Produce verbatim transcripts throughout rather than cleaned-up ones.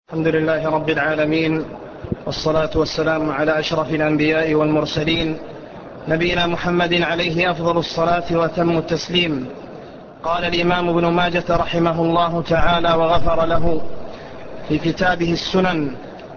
الحمد لله رب العالمين، والصلاة والسلام على أشرف الأنبياء والمرسلين، نبينا محمد عليه أفضل الصلاة وأتم التسليم. قال الإمام ابن ماجة رحمه الله تعالى وغفر له في كتابه السنن: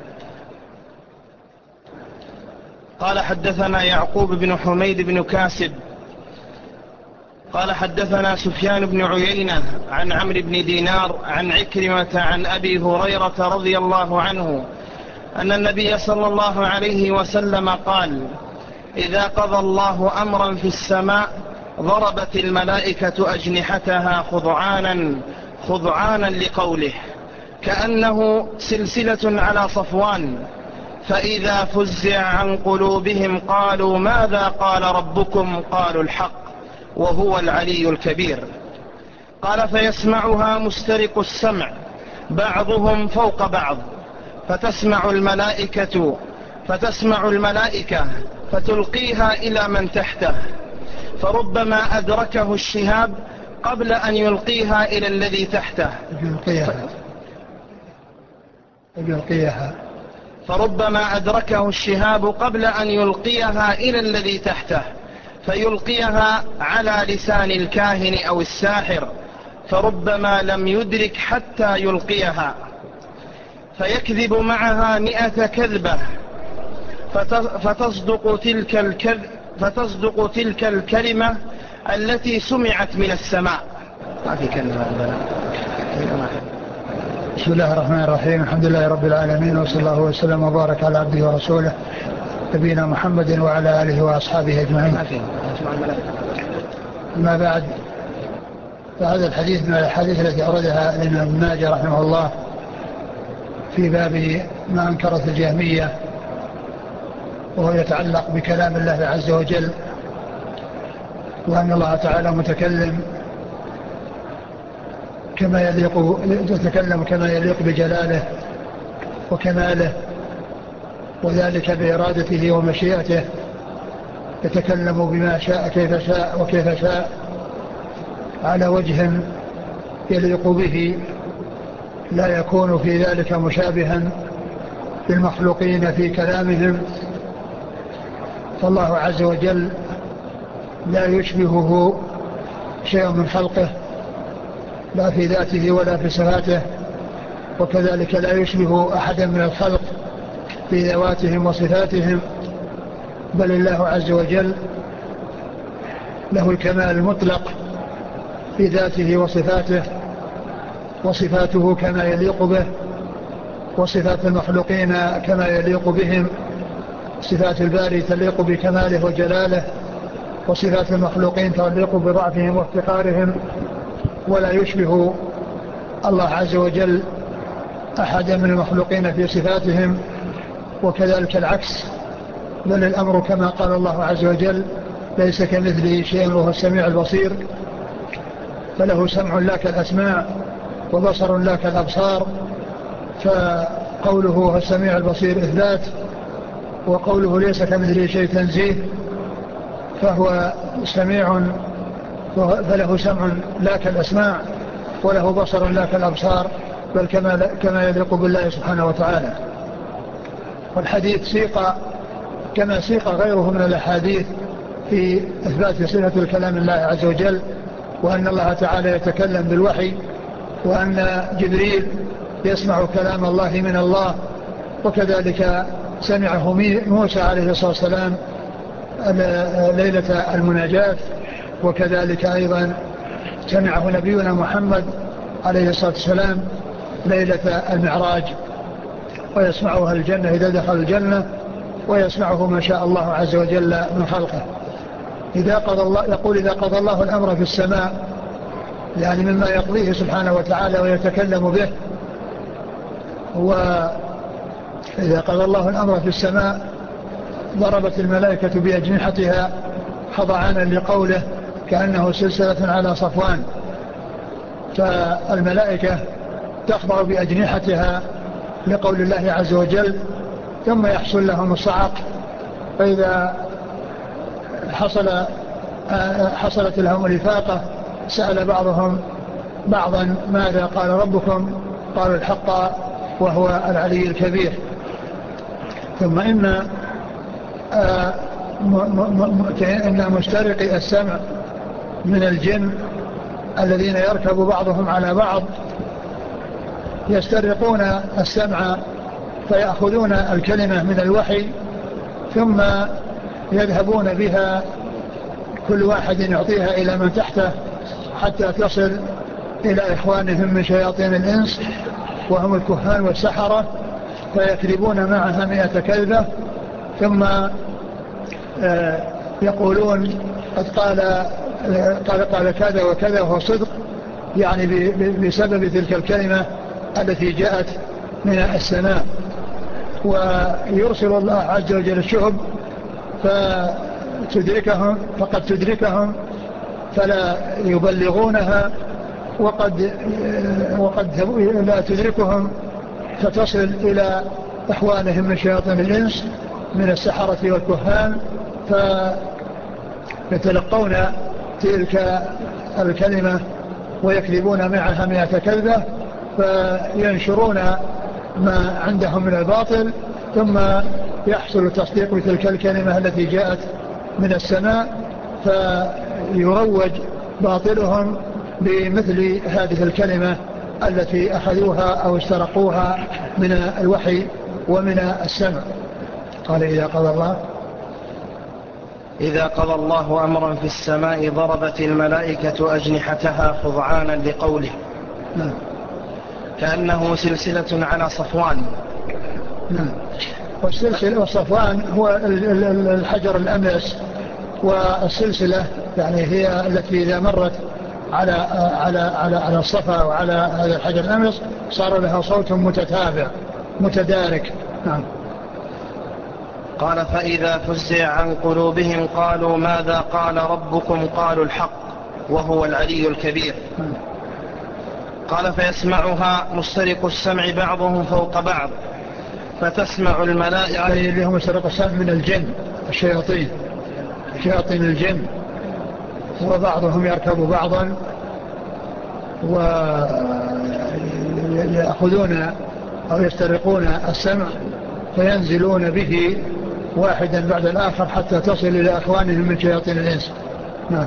قال حدثنا يعقوب بن حميد بن كاسب قال حدثنا سفيان بن عيينة عن عمرو بن دينار عن عكرمة عن أبي هريرة رضي الله عنه أن النبي صلى الله عليه وسلم قال: إذا قضى الله أمرا في السماء ضربت الملائكة أجنحتها خضعانا خضعانا لقوله، كأنه سلسلة على صفوان، فإذا فزع عن قلوبهم قالوا: ماذا قال ربكم؟ قالوا: الحق وهو العلي الكبير. قال: فيسمعها مسترق السمع بعضهم فوق بعض، فتسمع الملائكة فتسمع الملائكة فتلقيها إلى من تحته، فربما أدركه الشهاب قبل أن يلقيها إلى الذي تحته يلقيها فربما أدركه الشهاب قبل أن يلقيها إلى الذي تحته فيلقيها على لسان الكاهن أو الساحر، فربما لم يدرك حتى يلقيها، فيكذب معها مئة كذبة فتصدق تلك, الكذ فتصدق تلك الكلمة التي سمعت من السماء. ما في كلمة. بسم الله الرحمن الرحيم. الحمد لله رب العالمين، وصلى الله وسلم وبارك على عبده ورسوله نبينا محمد وعلى آله وأصحابه أجمعين. ما بعد، فهذا الحديث من الحديث التي أوردها الإمام ابن ماجه رحمه الله في باب ما أنكرت الجهمية، وهو يتعلق بكلام الله عز وجل، وأن الله تعالى متكلم كما يليق يتكلم كما يليق بجلاله وكماله، وذلك بإرادته ومشيئته، يتكلم بما شاء كيف شاء وكيف شاء على وجه يليق به، لا يكون في ذلك مشابها للمخلوقين في كلامهم. فالله عز وجل لا يشبهه شيء من خلقه، لا في ذاته ولا في صفاته، وكذلك لا يشبه أحدا من الخلق في ذواتهم وصفاتهم، بل الله عز وجل له الكمال المطلق في ذاته وصفاته، وصفاته كما يليق به، وصفات المخلوقين كما يليق بهم. صفات الباري تليق بكماله وجلاله، وصفات المخلوقين تليق بضعفهم وافتقارهم، ولا يشبه الله عز وجل أحدا من المخلوقين في صفاتهم، وكذلك العكس، بل الأمر كما قال الله عز وجل: ليس كمثله شيء وهو السميع البصير. فله سمع لا كالأسماع، وبصر لا كالأبصار، فقوله هو السميع البصير إثبات، وقوله ليس كمثله شيء تنزيه. فهو سميع فله سمع لا كالأسماع، وله بصر لا كالأبصار، بل كما, كما يليق بالله سبحانه وتعالى. والحديث سيق كما سيق غيره من الأحاديث في إثبات صفة الكلام الله عز وجل، وأن الله تعالى يتكلم بالوحي، وأن جبريل يسمع كلام الله من الله، وكذلك سمعه موسى عليه الصلاة والسلام ليلة المناجاة، وكذلك أيضا سمعه نبينا محمد عليه الصلاة والسلام ليلة المعراج، ويسمعها الجنة إذا دخل الجنة، ويسمعه ما شاء الله عز وجل من خلقه. إذا قضى الله يقول إذا قضى الله الأمر في السماء، يعني مما يقضيه سبحانه وتعالى ويتكلم به. وإذا قضى الله الأمر في السماء ضربت الملائكة بأجنحتها خضعانا لقوله، كأنه سلسلة على صفوان. فالملائكة تخضع بأجنحتها لقول الله عز وجل، ثم يحصل لهم الصعق، فإذا حصل حصلت لهم الإفاقة سأل بعضهم بعضا: ماذا قال ربكم؟ قالوا: الحق وهو العلي الكبير. ثم إن آه م م م إن مسترقي السمع من الجن الذين يركب بعضهم على بعض يسترقون السمع فيأخذون الكلمة من الوحي ثم يذهبون بها كل واحد يعطيها إلى من تحته حتى تصل إلى إخوانهم من شياطين الإنس وهم الكهان والسحرة، فيكذبون معها مئة كذبة ثم يقولون قد قال قال قال كذا وكذا وهو صدق، يعني بسبب تلك الكلمة التي جاءت من السماء. ويرسل الله عز وجل الشهب فتدركهم فقد تدركهم فلا يبلغونها، وقد وقد لا تدركهم فتصل إلى إخوانهم من شياطين الإنس من السحرة والكهان، فيتلقون تلك الكلمة ويكذبون معها مئة كذبة، فينشرون ما عندهم من الباطل، ثم يحصل التصديق بتلك الكلمة التي جاءت من السماء، فيروج باطلهم بمثل هذه الكلمة التي أخذوها أو استرقوها من الوحي ومن السمع. قال إذا قضى الله إذا قضى الله أمرا في السماء ضربت الملائكة أجنحتها خضعانا لقوله. نعم. كأنه سلسلة على صفوان. نعم. والسلسلة والصفوان هو الحجر الأملس، والسلسلة يعني هي التي إذا مرت على على على على الصفا وعلى هذا الحجر الأملس صار لها صوت متتابع متدارك. نعم. قال فإذا فزع عن قلوبهم قالوا ماذا قال ربكم قالوا الحق وهو العلي الكبير. نعم. قال فيسمعها مسترق السمع بعضهم فوق بعض فتسمع الملائكة اللي هم مسترق السمع من الجن الشياطين شياطين الجن، وبعضهم يركب بعضا ويأخذون أو يسترقون السمع فينزلون به واحدا بعد الآخر حتى تصل إلى أخوانهم من شياطين الإنس. نعم.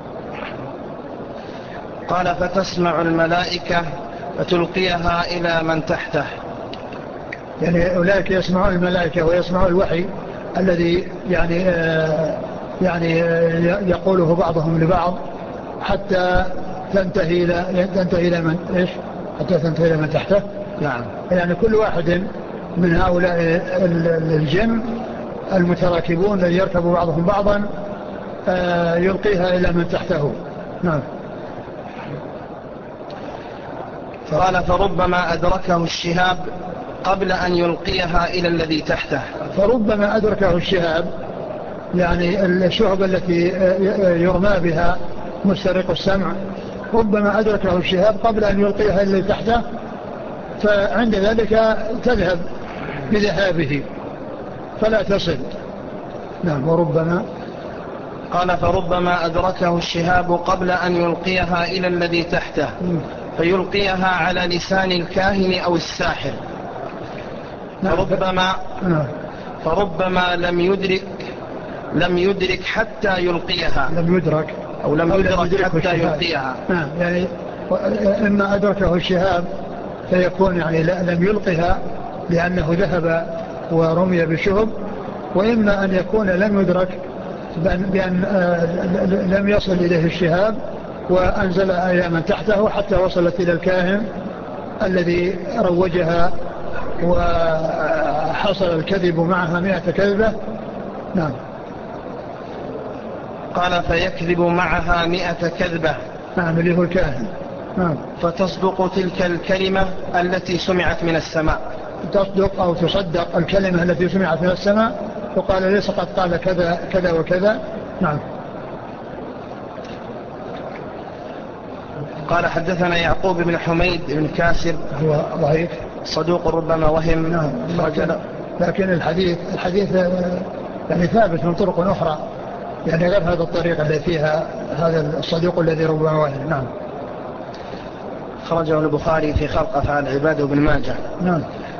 قال فتسمع الملائكة فتلقيها إلى من تحته، يعني أولئك يسمعون الملائكة ويسمعون الوحي الذي يعني آه يعني آه يقوله بعضهم لبعض حتى تنتهي إلى تنتهي إلى من إيش حتى تنتهي إلى من تحته. نعم. يعني كل واحد من هؤلاء الجن المتراكبون الذي يركب بعضهم بعضا آه يلقيها إلى من تحته. نعم. قال فربما أدركه الشهاب قبل أن يلقيها إلى الذي تحته. فربما أدركه الشهاب يعني الشهب التي يرمى بها مسترق السمع، ربما أدركه الشهاب قبل أن يلقيها إلى الذي تحته، فعند ذلك تذهب بذهابه فلا تصل. نعم. وربما قال فربما أدركه الشهاب قبل أن يلقيها إلى الذي تحته فيلقيها على لسان الكاهن أو الساحر. فربما فربما لم يدرك لم يدرك حتى يلقيها لم يدرك أو لم يدرك حتى يلقيها. نعم. يعني إما أدركه الشهاب فيكون يعني لم يلقها لأنه ذهب ورمي بشهب، وإما أن يكون لم يدرك بأن لم يصل إليه الشهاب وأنزل إلى من تحته حتى وصلت إلى الكاهن الذي روجها وحصل الكذب معها مئة كذبة. نعم. قال فيكذب معها مئة كذبة. نعم. اللي هو الكاهن. نعم. فتصدق تلك الكلمة التي سمعت من السماء. تصدق أو تصدق الكلمة التي سمعت من السماء وقال ليس قد قال كذا كذا وكذا. نعم. قال حدثنا يعقوب بن حميد بن كاسر هو ضعيف صدوق ربما وهم. نعم. لكن, لكن الحديث الحديث يعني ثابت من طرق أخرى يعني غير هذا الطريق الذي فيها هذا الصدوق الذي ربما وهم. نعم. خرجه البخاري في خلق أفعال العباد وابن ماجه. نعم.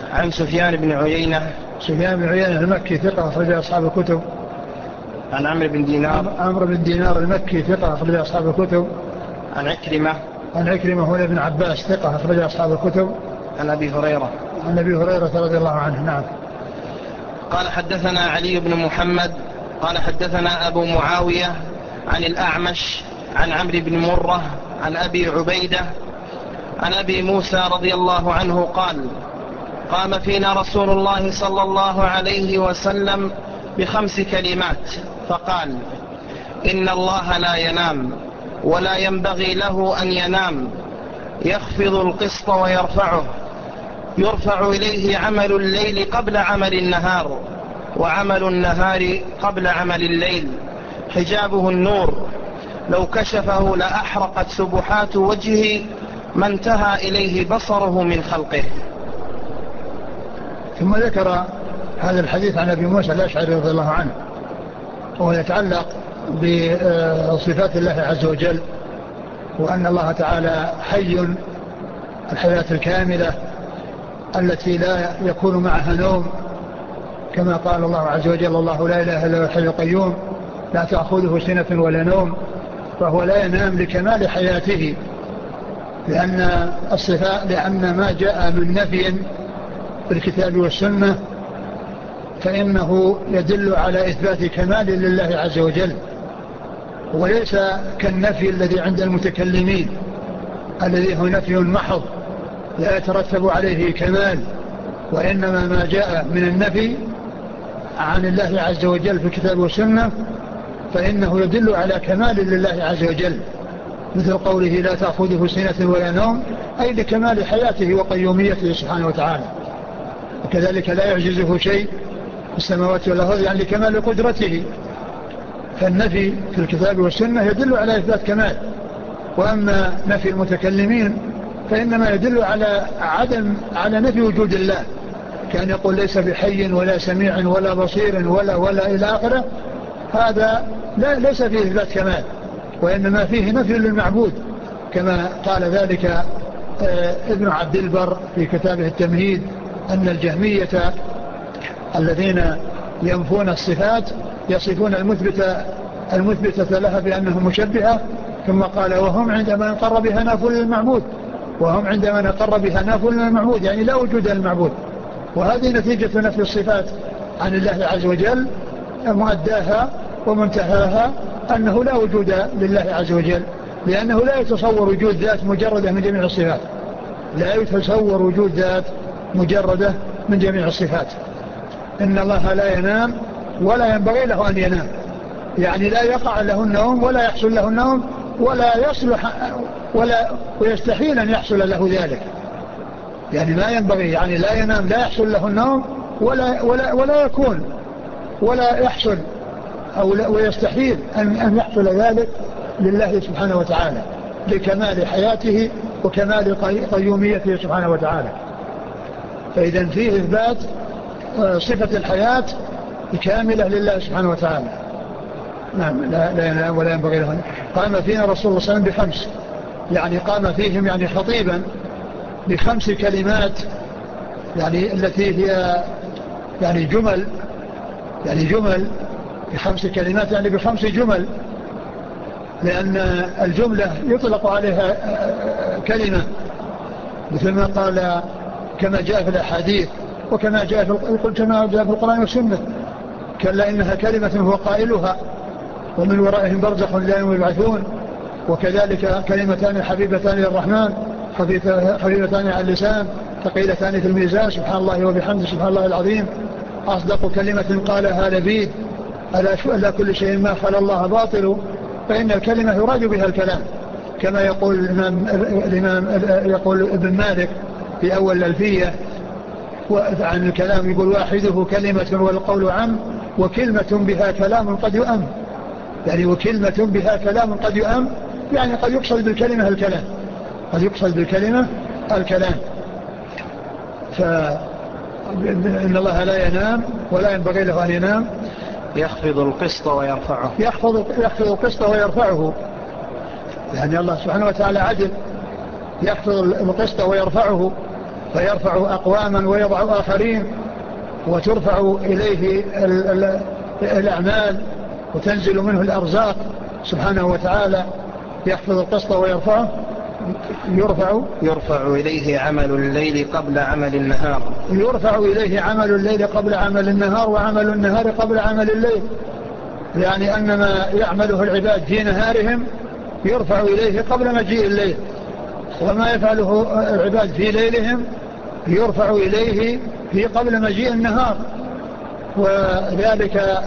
عن سفيان بن عيينة. سفيان بن عيينة المكي ثقة أخرج أصحاب الكتب. عن عمرو بن دينار. عمرو بن دينار المكي ثقة أخرج أصحاب الكتب. عن عكرمة. عن عكرمة هو ابن عباس ثقة أخرج أصحاب الكتب. عن أبي هريرة. عن أبي هريرة رضي الله عنه. نعم. قال حدثنا علي بن محمد قال حدثنا أبو معاوية عن الأعمش عن عمرو بن مرة عن أبي عبيدة عن أبي موسى رضي الله عنه قال قام فينا رسول الله صلى الله عليه وسلم بخمس كلمات فقال إن الله لا ينام ولا ينبغي له أن ينام يخفض القسط ويرفعه يرفع إليه عمل الليل قبل عمل النهار وعمل النهار قبل عمل الليل حجابه النور لو كشفه لأحرقت سبحات وجهه ما انتهى إليه بصره من خلقه. ثم ذكر هذا الحديث عن أبي موسى الأشعري رضي الله عنه وهو يتعلق بصفات الله عز وجل وأن الله تعالى حي الحياة الكاملة التي لا يكون معها نوم كما قال الله عز وجل الله لا إله إلا هو الحي القيوم لا تأخذه سنة ولا نوم فهو لا ينام لكمال حياته لأن الصفات لأن ما جاء من نفي في الكتاب والسنة فإنه يدل على إثبات كمال لله عز وجل وليس كالنفي الذي عند المتكلمين الذي هو نفي محض لا يترتب عليه كمال وإنما ما جاء من النفي عن الله عز وجل في الكتاب والسنة فإنه يدل على كمال لله عز وجل مثل قوله لا تأخذه سنة ولا نوم أي لكمال حياته وقيوميته سبحانه وتعالى وكذلك لا يعجزه شيء في السماوات والأرض يعني لكمال قدرته فالنفي في الكتاب والسنة يدل على إثبات كمال وأما نفي المتكلمين فإنما يدل على عدم على نفي وجود الله كان يقول ليس بحي ولا سميع ولا بصير ولا ولا إلى آخره هذا لا ليس فيه إثبات كمال وإنما فيه نفي للمعبود كما قال ذلك ابن عبد البر في كتابه التمهيد أن الجهمية الذين ينفون الصفات يصفون المثبتة المثبتة لها بأنهم مشبهة ثم قال وهم عندما نقر بها نافوا للمعبود وهم عندما نقر بها نافوا للمعبود يعني لا وجود للمعبود وهذه نتيجة نفي الصفات عن الله عز وجل مؤداها ومنتهاها أنه لا وجود لله عز وجل لأنه لا يتصور وجود ذات مجردة من جميع الصفات لا يتصور وجود ذات مجردة من جميع الصفات إن الله لا ينام ولا ينبغي له أن ينام يعني لا يقع له النوم ولا يحصل له النوم ولا يصلح ولا ويستحيل أن يحصل له ذلك يعني ما ينبغي يعني لا ينام لا يحصل له النوم ولا, ولا, ولا يكون ولا يحصل أو ويستحيل أن, أن يحصل ذلك لله سبحانه وتعالى لكمال حياته وكمال قيوميته سبحانه وتعالى فإذا فيه إثبات صفة الحياة كاملة لله سبحانه وتعالى نعم لا, لا ينام ولا ينبغي له. قام فينا رسول الله صلى الله عليه وسلم بخمس يعني قام فيهم يعني خطيبا بخمس كلمات يعني التي هي يعني جمل يعني جمل بخمس كلمات يعني بخمس جمل لأن الجملة يطلق عليها كلمة مثل ما قال كما جاء في الأحاديث وكما جاء في كما جاء في القرآن والسنة كلا إنها كلمة هو قائلها ومن ورائهم برزخ لا يوم يبعثون وكذلك كلمتان حبيبتان للرحمن حبيبتان على اللسان ثقيلتان في الميزان سبحان الله وبحمده سبحان الله العظيم أصدق كلمة قالها لبيد ألا كل شيء ما خلا الله باطل فإن الكلمة يراد بها الكلام كما يقول الإمام, الإمام يقول ابن مالك في أول الألفية عن الكلام يقول واحده كلمة والقول عام وكلمة بها كلام قد يؤم يعني وكلمة بها كلام قد يؤم يعني قد يقصد بالكلمة الكلام قد يقصد بالكلمة الكلام فإن الله لا ينام ولا ينبغي له أن ينام يخفض القسط ويرفعه يخفض, يخفض القسط ويرفعه يعني الله سبحانه وتعالى عدل يخفض القسط ويرفعه فيرفع أقواما ويضع آخرين، وترفع إليه الأعمال وتنزل منه الأرزاق سبحانه وتعالى، يحفظ القسط ويرفعه. يرفع يرفع إليه عمل الليل قبل عمل النهار يرفع إليه عمل الليل قبل عمل النهار، وعمل النهار قبل عمل الليل، يعني أن ما يعمله العباد في نهارهم يرفع إليه قبل مجيء الليل، وما يفعله العباد في ليلهم يرفع إليه في قبل مجيء النهار. وذلك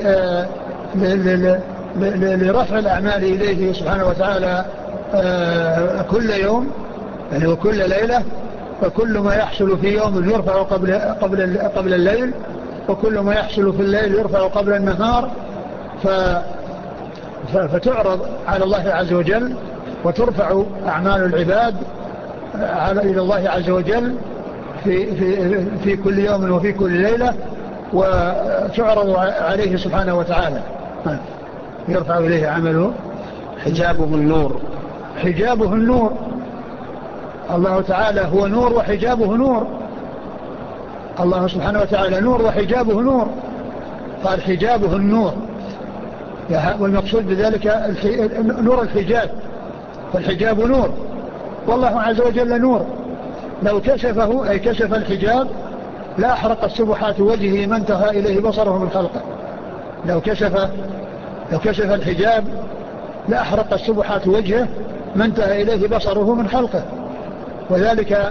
لرفع الأعمال إليه سبحانه وتعالى كل يوم، يعني وكل ليلة، فكل ما يحصل في يوم يرفع قبل, قبل, قبل الليل، وكل ما يحصل في الليل يرفع قبل النهار. ف فتعرض على الله عز وجل، وترفع أعمال العباد إلى الله عز وجل في, في, في كل يوم وفي كل ليلة، وتعرض عليه سبحانه وتعالى. يرفع إليه عمله. حجابه النور. حجابه النور. الله تعالى هو نور وحجابه نور. الله سبحانه وتعالى نور وحجابه نور. قال حجابه النور، والمقصود بذلك نور الحجاب، فالحجاب نور، والله عز وجل نور. لو كشفه أي كشف الحجاب لا أحرقت سبحات وجهه ما انتهى إليه بصره من خلقه. لو كشف لو كشف الحجاب لا أحرقت سبحات وجهه ما انتهى إليه بصره من خلقه. وذلك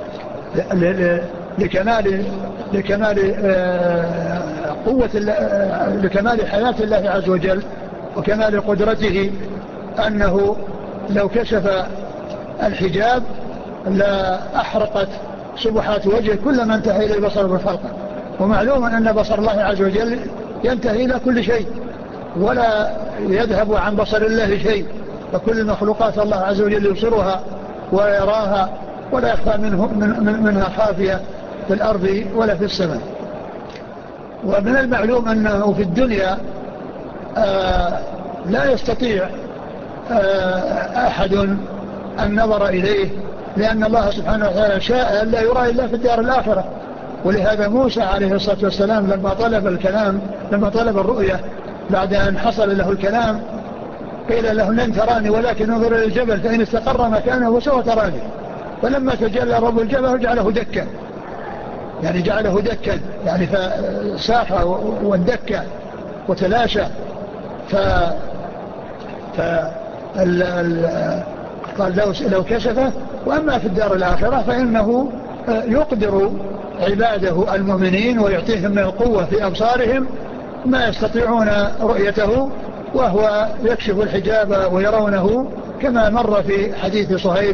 لكمال لكمال قوة لكمال حياة الله عز وجل وكمال قدرته، أنه لو كشف الحجاب لا أحرقت سبحات وجهه كل ما انتهى إليه بصره من خلقه. ومعلوم أن بصر الله عز وجل ينتهي إلى كل شيء ولا يذهب عن بصر الله شيء، فكل المخلوقات الله عز وجل يبصرها ويراها ولا يخفى منه من منها خافية في الأرض ولا في السماء. ومن المعلوم أنه في الدنيا آه لا يستطيع آه أحد النظر إليه، لأن الله سبحانه وتعالى شاء أن لا يرى إلا في الدار الآخرة. ولهذا موسى عليه الصلاة والسلام لما طلب الكلام لما طلب الرؤية بعد أن حصل له الكلام قيل له لن تراني ولكن انظر إلى الجبل فإن استقر مكانه فسوف تراني. فلما تجلى رب الجبل جعله دكا، يعني جعله دكا يعني فساح واندك وتلاشى. ف ف ال... ال... قال لو... لو كشفه. وأما في الدار الآخرة فإنه يقدر عباده المؤمنين ويعطيهم من القوة في أبصارهم ما يستطيعون رؤيته، وهو يكشف الحجاب ويرونه، كما مر في حديث صهيب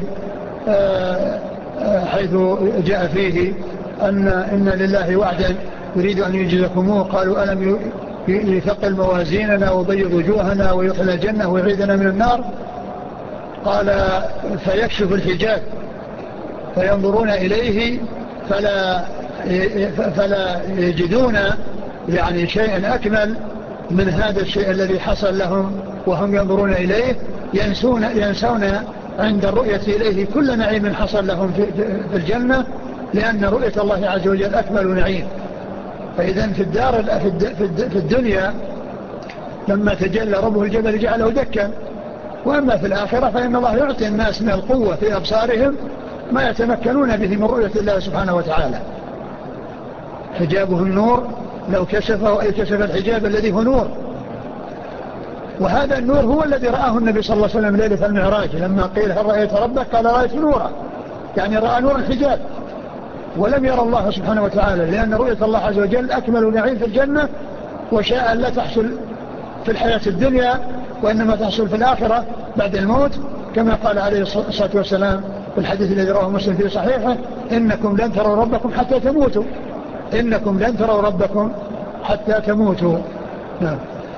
حيث جاء فيه أن إن لله وعدا يريد أن يجزكموه. قالوا ألم يثقل موازيننا ويبيض وجوهنا ويدخل الجنة ويعيدنا من النار؟ قال فيكشف الحجاب فينظرون إليه فلا فلا يجدون يعني شيئا أكمل من هذا الشيء الذي حصل لهم وهم ينظرون إليه، ينسون, ينسون عند الرؤية إليه كل نعيم حصل لهم في, في الجنة، لأن رؤية الله عز وجل أكمل نعيم. فإذا في الدار في الدنيا لما تجلى ربه الجبل جعله دكا، وأما في الآخرة فإن الله يعطي الناس من القوة في أبصارهم ما يتمكنون به من رؤية الله سبحانه وتعالى. حجابه النور، لو كشفه أي كشف الحجاب الذي هو نور. وهذا النور هو الذي رآه النبي صلى الله عليه وسلم ليلة المعراج لما قيل هل رأيت ربك؟ قال رأيت نورا، يعني رأى نور الحجاب ولم يرى الله سبحانه وتعالى، لأن رؤية الله عز وجل أكمل نعيم في الجنة، وشاء لا تحصل في الحياة الدنيا وإنما تحصل في الآخرة بعد الموت، كما قال عليه الصلاة والسلام في الحديث الذي رواه مسلم في صحيحه: إنكم لن تروا ربكم حتى تموتوا إنكم لن تروا ربكم حتى تموتوا. نعم.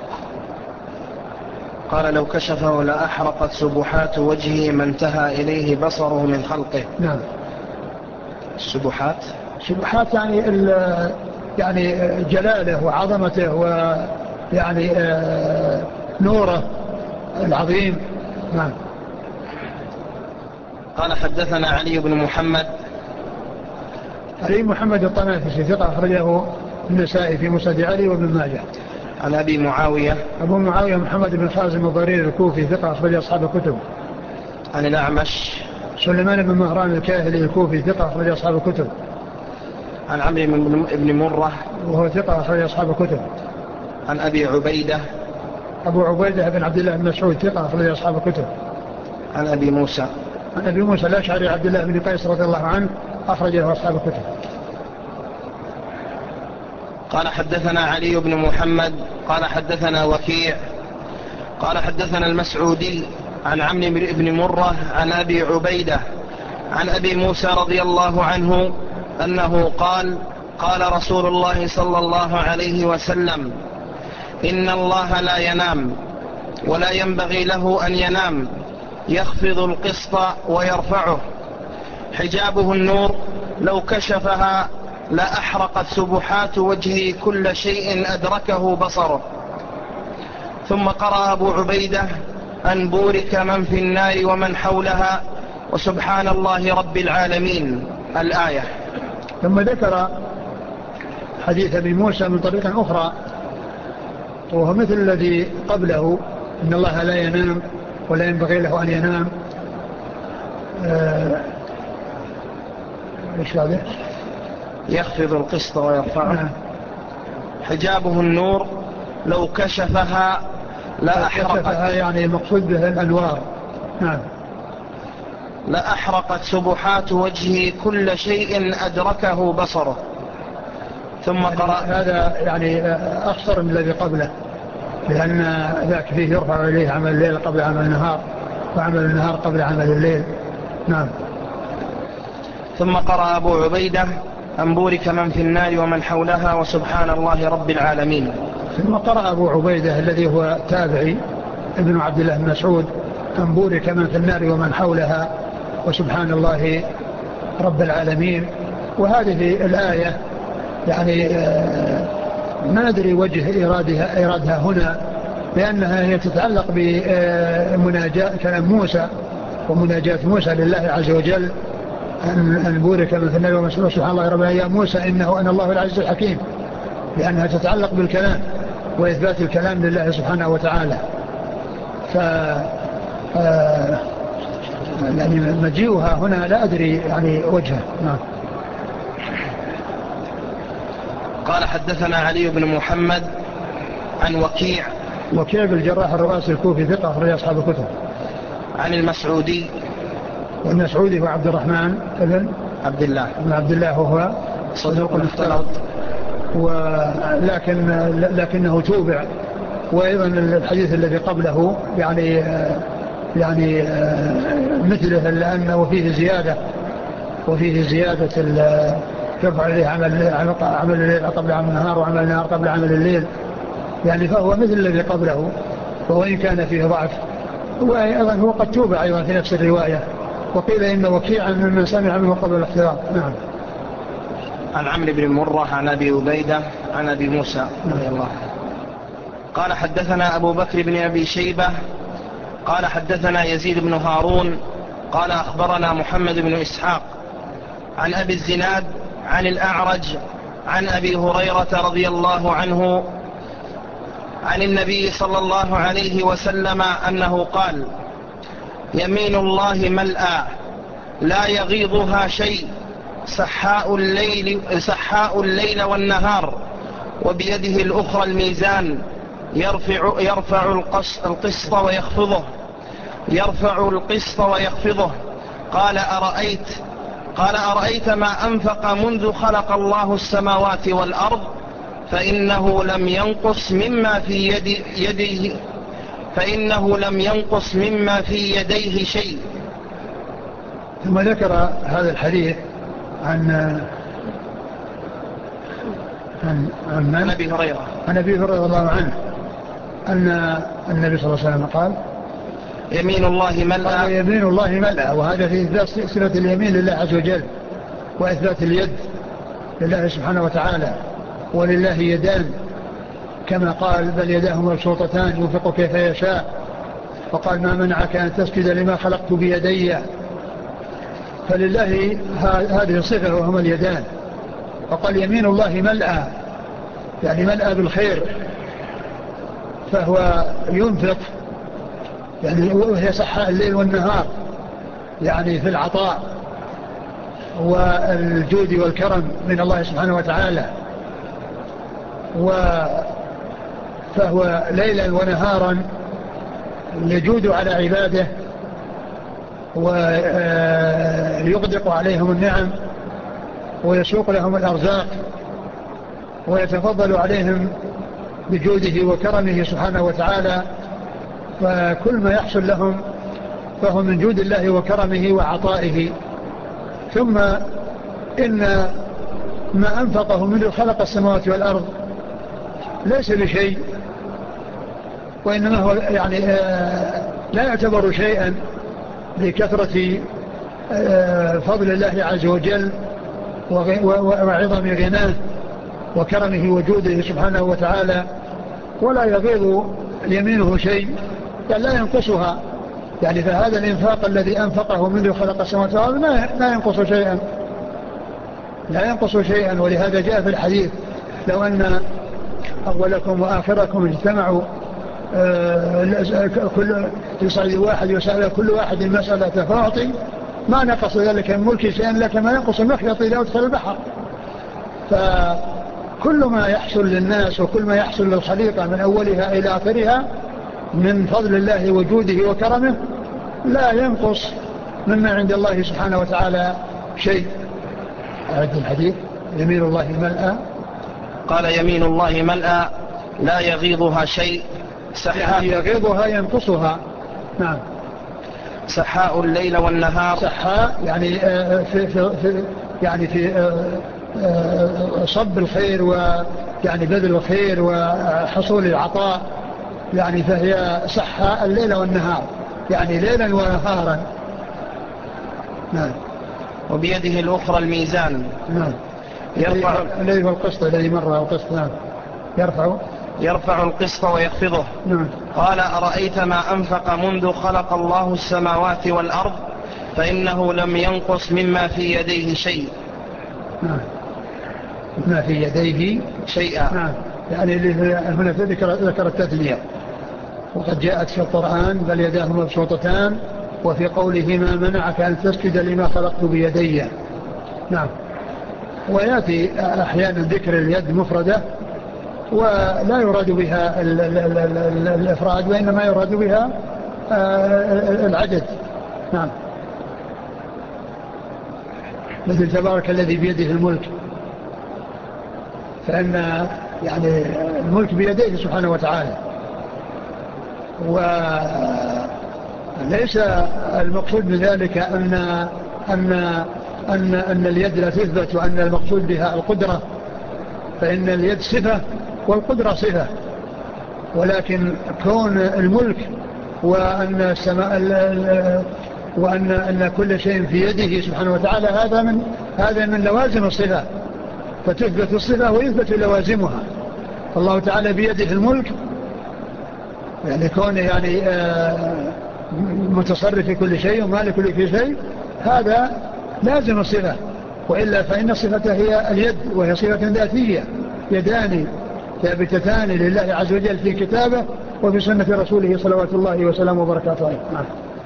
قال لو كشفه لأحرقت سبحات وجهه ما انتهى إليه بصره من خلقه. نعم. السبحات سبحات يعني يعني جلاله وعظمته ويعني نوره العظيم. نعم. قال حدثنا علي بن محمد علي محمد الطنافسي ثقة أخرجه النسائي في مسند علي وابن ماجه. عن أبي معاوية أبو معاوية محمد بن خازم الضرير الكوفي ثقة أخرج أصحاب الكتب. عن الأعمش سليمان بن مهران الكاهلي الكوفي ثقة أخرج أصحاب الكتب. عن عمرو بن مرة وهو ثقة أخرج أصحاب الكتب. عن أبي عبيدة أبو عبيدة بن عبد الله بن مسعود ثقة أخرج أصحاب الكتب. عن أبي موسى عن أبي موسى الأشعري عبد الله بن قيس رضي الله عنه أخرج له أصحاب الكتب. قال حدثنا علي بن محمد قال حدثنا وكيع قال حدثنا المسعودي عن عمرو بن مرة عن أبي عبيدة عن أبي موسى رضي الله عنه أنه قال قال رسول الله صلى الله عليه وسلم إن الله لا ينام ولا ينبغي له أن ينام يخفض القسط ويرفعه حجابه النور لو كشفها لأحرقت سبحات وجهه كل شيء أدركه بصره. ثم قرأ أبو عبيدة أن بورك من في النار ومن حولها وسبحان الله رب العالمين الآية. ثم ذكر حديث أبي موسى من طريق أخرى وهو مثل الذي قبله إن الله لا ينام ولا ينبغي له أن ينام. ايش هذا؟ يخفض القسط ويرفعه حجابه النور لو كشفها لا أحرقت يعني المقصود به الأنوار. نعم. لا أحرقت سبحات وجهه كل شيء أدركه بصره. ثم يعني قرأ هذا يعني أخصر من الذي قبله لأن ذاك فيه يرفع إليه عمل الليل قبل عمل النهار وعمل النهار قبل عمل الليل. نعم. ثم قرأ أبو عبيدة أن بورك من في النار ومن حولها وسبحان الله رب العالمين. ثم قرأ أبو عبيدة الذي هو تابعي ابن عبد الله بن مسعود أن بورك من في النار ومن حولها وسبحان الله رب العالمين. وهذه الآية يعني ما أدري وجه إرادها, إرادها هنا لأنها هي تتعلق بمناجاة كلام موسى ومناجاة موسى لله عز وجل أن بورك من في النار ومن حولها سبحان الله رب العالمين يا موسى إنه أنا الله العزيز الحكيم لأنها تتعلق بالكلام وإثبات الكلام لله سبحانه وتعالى. ف يعني مجيئها هنا لا أدري يعني وجهه. نعم. قال حدثنا علي بن محمد عن وكيع وكيع بالجراح الرؤاسي الكوفي ثقة أخرج أصحاب الكتب. عن المسعودي والمسعودي هو عبد الرحمن ابن عبد الله ابن عبد الله وهو صدوق اختلط ولكن لكنه توبع. وأيضا الحديث الذي قبله يعني يعني مثله لأنه فيه زيادة وفيه زيادة يرفع عليه عمل عمل الليل قبل عمل النهار وعمل النهار قبل عمل الليل يعني فهو مثل الذي قبله وإن كان فيه ضعف. وأيضا هو قد توبع أيضا في نفس الرواية وقيل إن وكيعا ممن سمع منه قبل الاختلاط. نعم. عن عمرو بن مرة عن أبي عبيدة عن أبي موسى رضي الله عنه قال حدثنا أبو بكر بن أبي شيبة قال حدثنا يزيد بن هارون قال أخبرنا محمد بن إسحاق عن أبي الزناد عن الأعرج عن أبي هريرة رضي الله عنه عن النبي صلى الله عليه وسلم أنه قال يمين الله ملأى لا يغيضها شيء سحاء الليل, سحاء الليل والنهار وبيده الأخرى الميزان يرفع, يرفع القسط ويخفضه يرفع القسط ويخفضه قال أرأيت قال أرأيت ما أنفق منذ خلق الله السماوات والأرض فإنه لم ينقص مما في يد يديه فإنه لم ينقص مما في يديه شيء. ثم ذكر هذا الحديث عن عن عن, عن أبي هريرة عن أبي هريرة رضي الله عنه أن النبي صلى الله عليه وسلم قال يمين الله ملأى يمين الله ملأى. وهذا في إثبات صلة اليمين لله عز وجل وإثبات اليد لله سبحانه وتعالى ولله يدان كما قال بل يداه مبسوطتان ينفق كيف يشاء وقال ما منعك أن تسجد لما خلقت بيدي. فلله هذه الصفة وهما اليدان وقال يمين الله ملأى، يعني ملأى بالخير، فهو ينفق يعني وهي سحاء الليل والنهار يعني في العطاء والجود والكرم من الله سبحانه وتعالى، فهو ليلا ونهارا يجود على عباده ويغدق عليهم النعم ويسوق لهم الأرزاق ويتفضل عليهم بجوده وكرمه سبحانه وتعالى، فكل ما يحصل لهم فهو من جود الله وكرمه وعطائه. ثم إن ما أنفقه منذ خلق السماوات والأرض ليس بشيء، وإنما هو يعني لا يعتبر شيئا لكثرة فضل الله عز وجل وعظم غناه وكرمه وجوده سبحانه وتعالى، ولا يغيظ يمينه شيء، يعني لا ينقصها. يعني فهذا الإنفاق الذي أنفقه منذ خلق السماوات والأرض لا ينقص شيئا، لا ينقص شيئا. ولهذا جاء في الحديث لو أن أولكم وآخركم اجتمعوا كل يصعد واحد وسأل كل واحد المسألة فأعطي ما نقص ذلك من ملك شيئا لك ما ينقص المخيط إذا أدخل البحر. فكل ما يحصل للناس وكل ما يحصل للخليقة من أولها إلى آخرها من فضل الله وجوده وكرمه لا ينقص مما عند الله سبحانه وتعالى شيء. أعد الحديث يمين الله ملأى. قال يمين الله ملأى لا يغيضها شيء سحاء، يعني يغيضها ينقصها. نعم. سحاء الليل والنهار. سحاء يعني في, في, في يعني في صب الخير ويعني بذل الخير وحصول العطاء، يعني فهي سحاء الليل والنهار يعني ليلا ونهارا. نعم. وبيده الأخرى الميزان. نعم. يرفع الذي هو القسط الذي مر القسط. نعم. يرفع يرفع القسط ويخفضه. نعم. قال أرأيت ما أنفق منذ خلق الله السماوات والأرض فإنه لم ينقص مما في يديه شيء. نعم. ما في يديه شيئا. نعم. يعني هنا ذكر ذكر التثنية، وقد جاءت في القرآن بل يداه مبسوطتان، وفي قوله ما منعك أن تسجد لما خلقت بيدي. نعم. ويأتي أحيانا ذكر اليد مفردة ولا يراد بها ال ال ال ال ال الإفراد، وإنما يراد بها العدد. نعم. مثل تبارك الذي بيده الملك، فإن يعني الملك بيديه سبحانه وتعالى، وليس المقصود من ذلك أن أن أن أن اليد لا تثبت وأن المقصود بها القدرة، فإن اليد صفة والقدرة صفة، ولكن كون الملك وأن السماء وأن أن كل شيء في يده سبحانه وتعالى هذا من هذا من لوازم الصفة، فتثبت الصفة ويثبت لوازمها. الله تعالى بيده الملك يعني كونه يعني متصرف في كل شيء ومالك لكل شيء، هذا لازم الصفة، وإلا فإن الصفة هي اليد، وهي صفة ذاتية، يدان ثابتتان لله عز وجل في كتابه وفي سنة رسوله صلوات الله وسلامه وبركاته. نعم.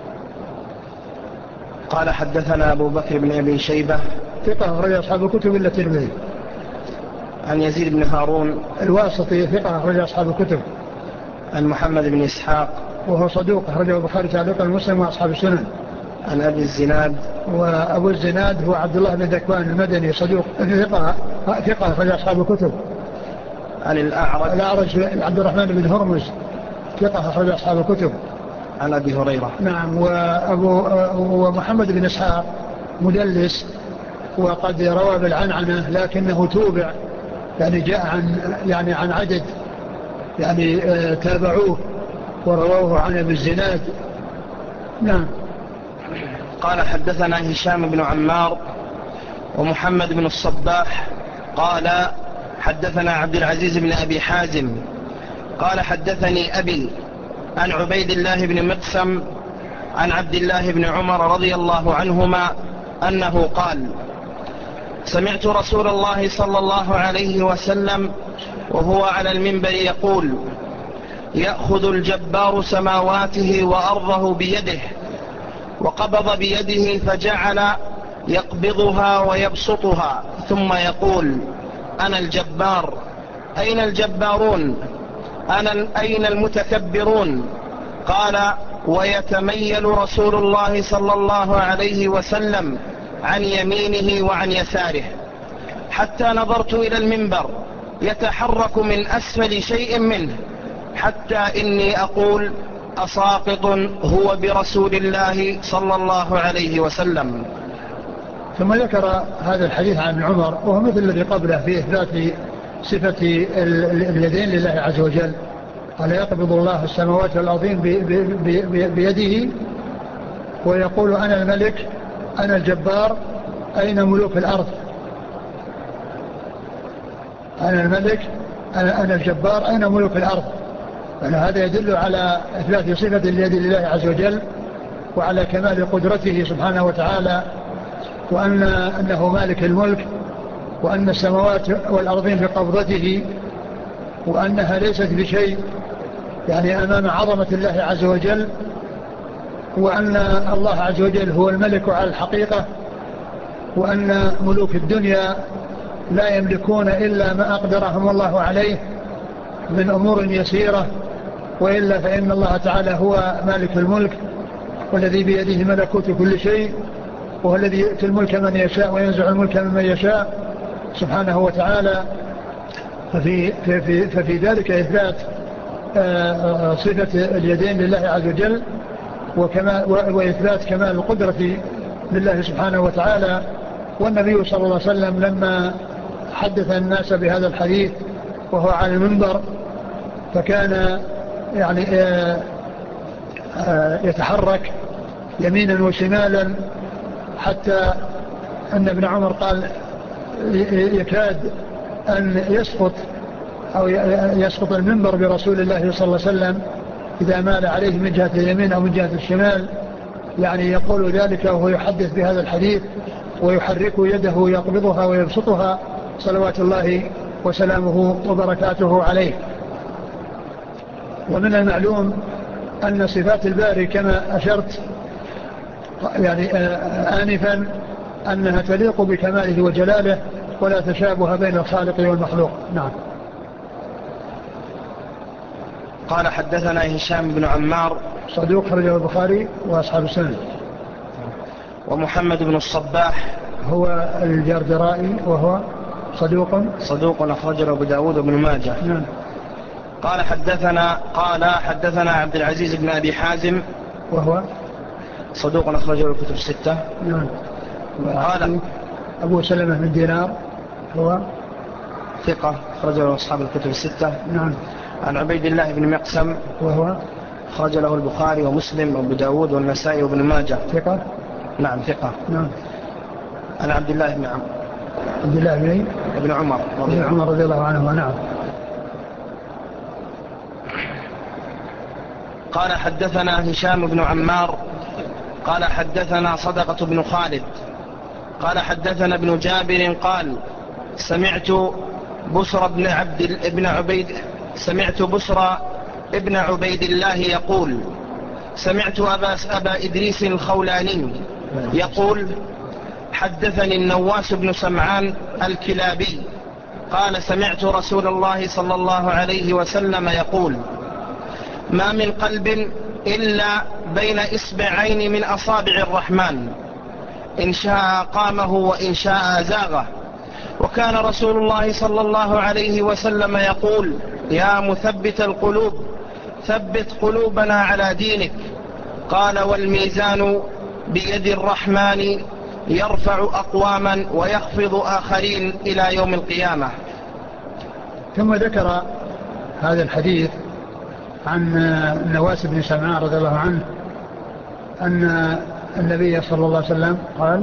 قال حدثنا أبو بكر بن أبي شيبة ثقة أخرج أصحاب الكتب إلا الترمذي. عن يزيد بن هارون الواسطي ثقة أخرج أصحاب الكتب. عن محمد بن إسحاق وهو صدوق أخرجه البخاري تعليقا ومسلم وأصحاب السنن. عن أبي الزناد وأبو الزناد هو عبد الله بن ذكوان المدني صدوق ثقة ثقة أخرج أصحاب الكتب. عن الأعرج الأعرج عبد الرحمن بن هرمز ثقة أخرج أصحاب الكتب. عن أبي هريرة. نعم. وأبو ومحمد بن إسحاق مدلس وقد روى بالعنعنة لكنه توبع، يعني جاء عن يعني عن عدد يعني آه تابعوه ورواه عن أبي الزناد. نعم. قال حدثنا هشام بن عمار ومحمد بن الصباح قال حدثنا عبد العزيز بن أبي حازم قال حدثني أبي عن عبيد الله بن مقسم عن عبد الله بن عمر رضي الله عنهما أنه قال سمعت رسول الله صلى الله عليه وسلم وهو على المنبر يقول: يأخذ الجبار سماواته وأرضه بيده، وقبض بيده فجعل يقبضها ويبسطها، ثم يقول: أنا الجبار، أين الجبارون؟ أنا أين المتكبرون؟ قال: ويتميل رسول الله صلى الله عليه وسلم عن يمينه وعن يساره، حتى نظرت إلى المنبر يتحرك من أسفل شيء منه، حتى إني أقول: أساقط هو برسول الله صلى الله عليه وسلم. ثم ذكر هذا الحديث عن ابن عمر وهو مثل الذي قبله في إثبات صفة اليدين لله عز وجل. قال: يقبض الله السماوات والأرضين بيده ويقول: أنا الملك، أنا الجبار، أين ملوك الأرض؟ أنا الملك، أنا, أنا الجبار، أين ملوك الأرض؟ هذا يدل على إثبات صفة اليد لله عز وجل، وعلى كمال قدرته سبحانه وتعالى، وأن أنه مالك الملك، وأن السماوات والأرضين بقبضته، وأنها ليست بشيء يعني أمام عظمة الله عز وجل، وأن الله عز وجل هو الملك على الحقيقة، وأن ملوك الدنيا لا يملكون إلا ما أقدرهم الله عليه من أمور يسيرة، وإلا فإن الله تعالى هو مالك الملك، والذي بيده ملكوت كل شيء، وهو الذي يؤتي الملك من يشاء وينزع الملك ممن يشاء سبحانه وتعالى. ففي, في في ففي ذلك إثبات صفة اليدين لله عز وجل، وكما وإثبات كمال القدرة لله سبحانه وتعالى. والنبي صلى الله عليه وسلم لما حدث الناس بهذا الحديث وهو على المنبر، فكان يعني يتحرك يمينا وشمالا، حتى أن ابن عمر قال: يكاد أن يسقط أو يسقط المنبر برسول الله صلى الله عليه وسلم إذا مال عليه من جهة اليمين أو من جهة الشمال، يعني يقول ذلك وهو يحدث بهذا الحديث، ويحرك يده يقبضها ويبسطها صلوات الله وسلامه وبركاته عليه. ومن المعلوم أن صفات الباري كما أشرت يعني آنفا أنها تليق بكماله وجلاله، ولا تشابه بين الخالق والمخلوق. نعم. قال: حدثنا هشام بن عمار صدوق خرجه البخاري وأصحاب السنن. ومحمد بن الصباح هو الجردرائي وهو صدوق صدوق أخرجه أبو داود وابن ماجه. نعم. قال حدثنا قال حدثنا عبد العزيز بن أبي حازم وهو صدوق أخرجه الكتب الستة. نعم. قال أبو سلمة بن دينار هو ثقة أخرجه أصحاب الكتب الستة. نعم. عن عبيد الله بن مقسم وهو أخرج له البخاري ومسلم وابو داود والنسائي وابن ماجه. ثقة. نعم ثقة. نعم. عن عبد الله بن عمرو عبد الله بن ابن عمر رضي عمر رضي الله عنه. نعم. قال حدثنا هشام بن عمار قال حدثنا صدقة بن خالد قال حدثنا ابن جابر قال سمعت بسر بن عبد ابن عبيد سمعت بسر ابن عبيد الله يقول سمعت أبا, أبا إدريس الخولاني يقول حدثني النواس بن سمعان الكلابي قال سمعت رسول الله صلى الله عليه وسلم يقول ما من قلب إلا بين إصبعين من أصابع الرحمن إن شاء قامه وإن شاء زاغه. وكان رسول الله صلى الله عليه وسلم يقول يا مثبت القلوب ثبت قلوبنا على دينك. قال والميزان بيد الرحمن يرفع أقواما ويخفض آخرين إلى يوم القيامة. ثم ذكر هذا الحديث عن النواس بن سمعان رضي الله عنه أن النبي صلى الله عليه وسلم قال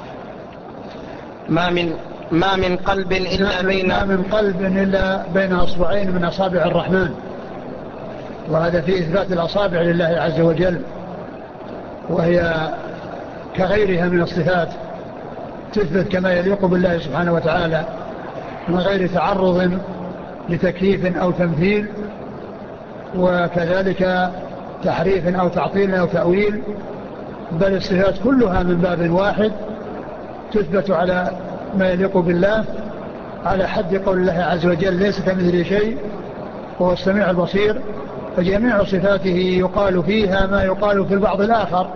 ما من ما من قلب إلا بين ما من قلب إلا بين أصبعين من أصابع الرحمن. وهذا في إثبات الأصابع لله عز وجل، وهي كغيرها من الصفات تثبت كما يليق بالله سبحانه وتعالى من غير تعرض لتكييف أو تمثيل، وكذلك تحريف أو تعطيل أو تأويل، بل الصفات كلها من باب واحد تثبت على ما يليق بالله على حد قول الله عز وجل: ليس كمثله شيء وهو السميع البصير. فجميع صفاته يقال فيها ما يقال في البعض الآخر،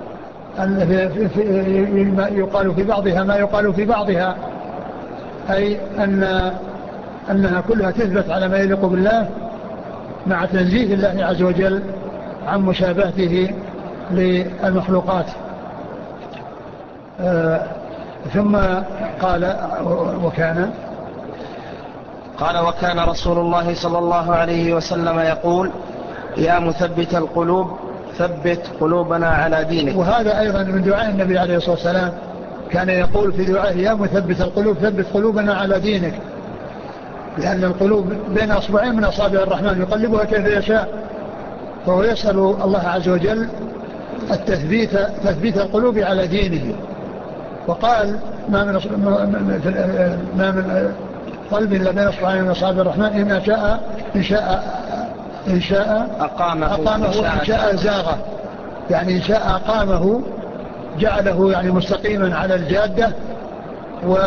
يقال في بعضها ما يقال في بعضها، أي أن أنها كلها تثبت على ما يليق بالله مع تنزيه الله عز وجل عن مشابهته للمخلوقات. آه ثم قال: وكان قال وكان رسول الله صلى الله عليه وسلم يقول: يا مثبت القلوب ثبت قلوبنا على دينك. وهذا أيضا من دعاء النبي عليه الصلاة والسلام، كان يقول في دعائه: يا مثبت القلوب ثبت قلوبنا على دينك، لأن القلوب بين أصبعين من أصابع الرحمن يقلبها كيف يشاء، فهو يسأل الله عز وجل التثبيت تثبيت القلوب على دينه. وقال: ما من ما من قلب إلا بين أصبعين من أصابع الرحمن إن شاء إن شاء إن شاء أقامه, أقامه وإن شاء زاغه، يعني إن شاء أقامه جعله يعني مستقيما على الجادة و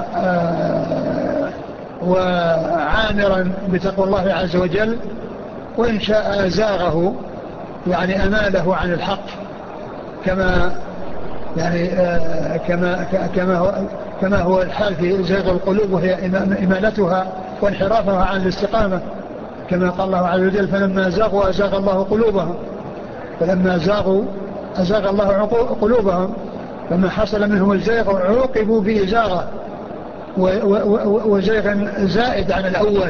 وعامرا بتقوى الله عز وجل، وإن شاء زاغه يعني أماله عن الحق، كما يعني كما كما هو كما هو الحال في زيغ القلوب، وهي إمالتها وانحرافها عن الاستقامة، كما قال الله عز وجل: فلما زاغوا أزاغ الله قلوبهم فلما زاغوا أزاغ الله قلوبهم لما حصل منهم الزيغ عوقبوا بإزاغة وزيغ زائد عن الأول.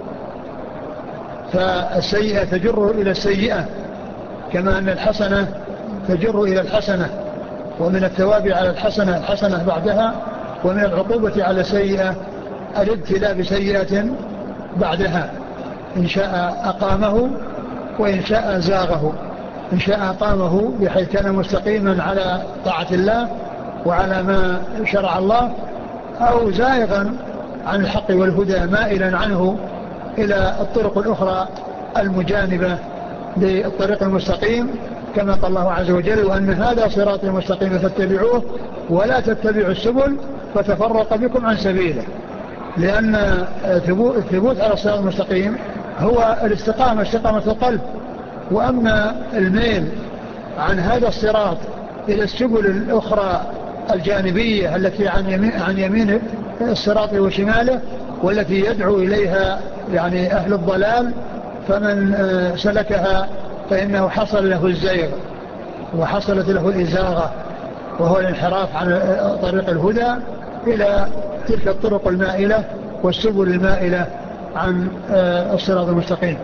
فالسيئة تجر إلى السيئة كما أن الحسنة تجر إلى الحسنة، ومن الثواب على الحسنة الحسنة بعدها، ومن العقوبة على السيئة الابتلاء بسيئة بعدها. إن شاء أقامه وإن شاء زاغه. إن شاء أقامه بحيث كان مستقيما على طاعة الله وعلى ما شرع الله، أو زائغا عن الحق والهدى مائلا عنه إلى الطرق الأخرى المجانبة للطريق المستقيم، كما قال الله عز وجل: وأن هذا صراطي مستقيم فاتبعوه ولا تتبعوا السبل فتفرق بكم عن سبيله. لأن الثبوت على الصراط المستقيم هو الاستقامة، استقامة القلب. وأما الميل عن هذا الصراط إلى السبل الأخرى الجانبية التي عن يمين, عن يمين الصراط وشماله، والتي يدعو إليها يعني أهل الضلال، فمن سلكها فإنه حصل له الزيغ وحصلت له الإزاغة، وهو الانحراف عن طريق الهدى إلى تلك الطرق المائلة والسبل المائلة عن الصراط المستقيم.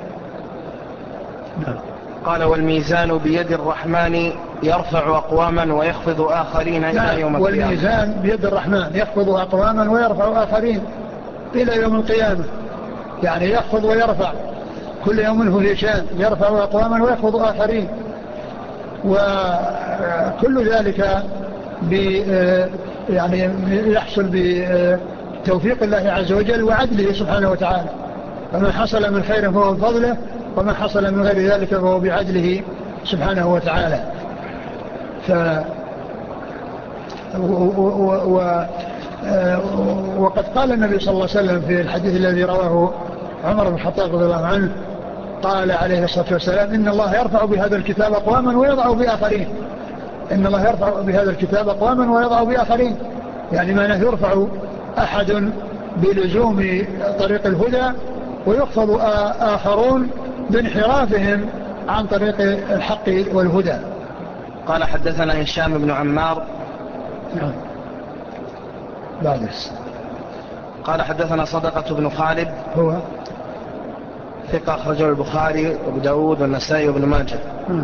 قال: والميزان بيد الرحمن يرفع أقواما ويخفض آخرين إلى يوم القيامة. والميزان بيد الرحمن يخفض أقواما ويرفع آخرين إلى يوم القيامة، يعني يخفض ويرفع، كل يوم هو في شان، يرفع أقواما ويخفض آخرين، وكل ذلك يعني يحصل بتوفيق الله عز وجل وعدله سبحانه وتعالى. فما حصل من خير فهو بفضله، وما حصل من غير ذلك فهو بعدله سبحانه وتعالى. ف و... و... و... وقد قال النبي صلى الله عليه وسلم في الحديث الذي رواه عمر بن الخطاب رضي الله عنه، قال عليه الصلاة والسلام: إن الله يرفع بهذا الكتاب أقواما ويضع بآخرين. إن الله يرفع بهذا الكتاب أقواما ويضع بآخرين، يعني ما يرفع أحد بلزوم طريق الهدى، ويخفض آخرون بانحرافهم عن طريق الحق والهدى. قال: حدثنا هشام بن عمار. نعم. بعدس. قال: حدثنا صدقة بن خالد، هو ثقة أخرجه البخاري وابو داود والنسائي وابن ماجه. م.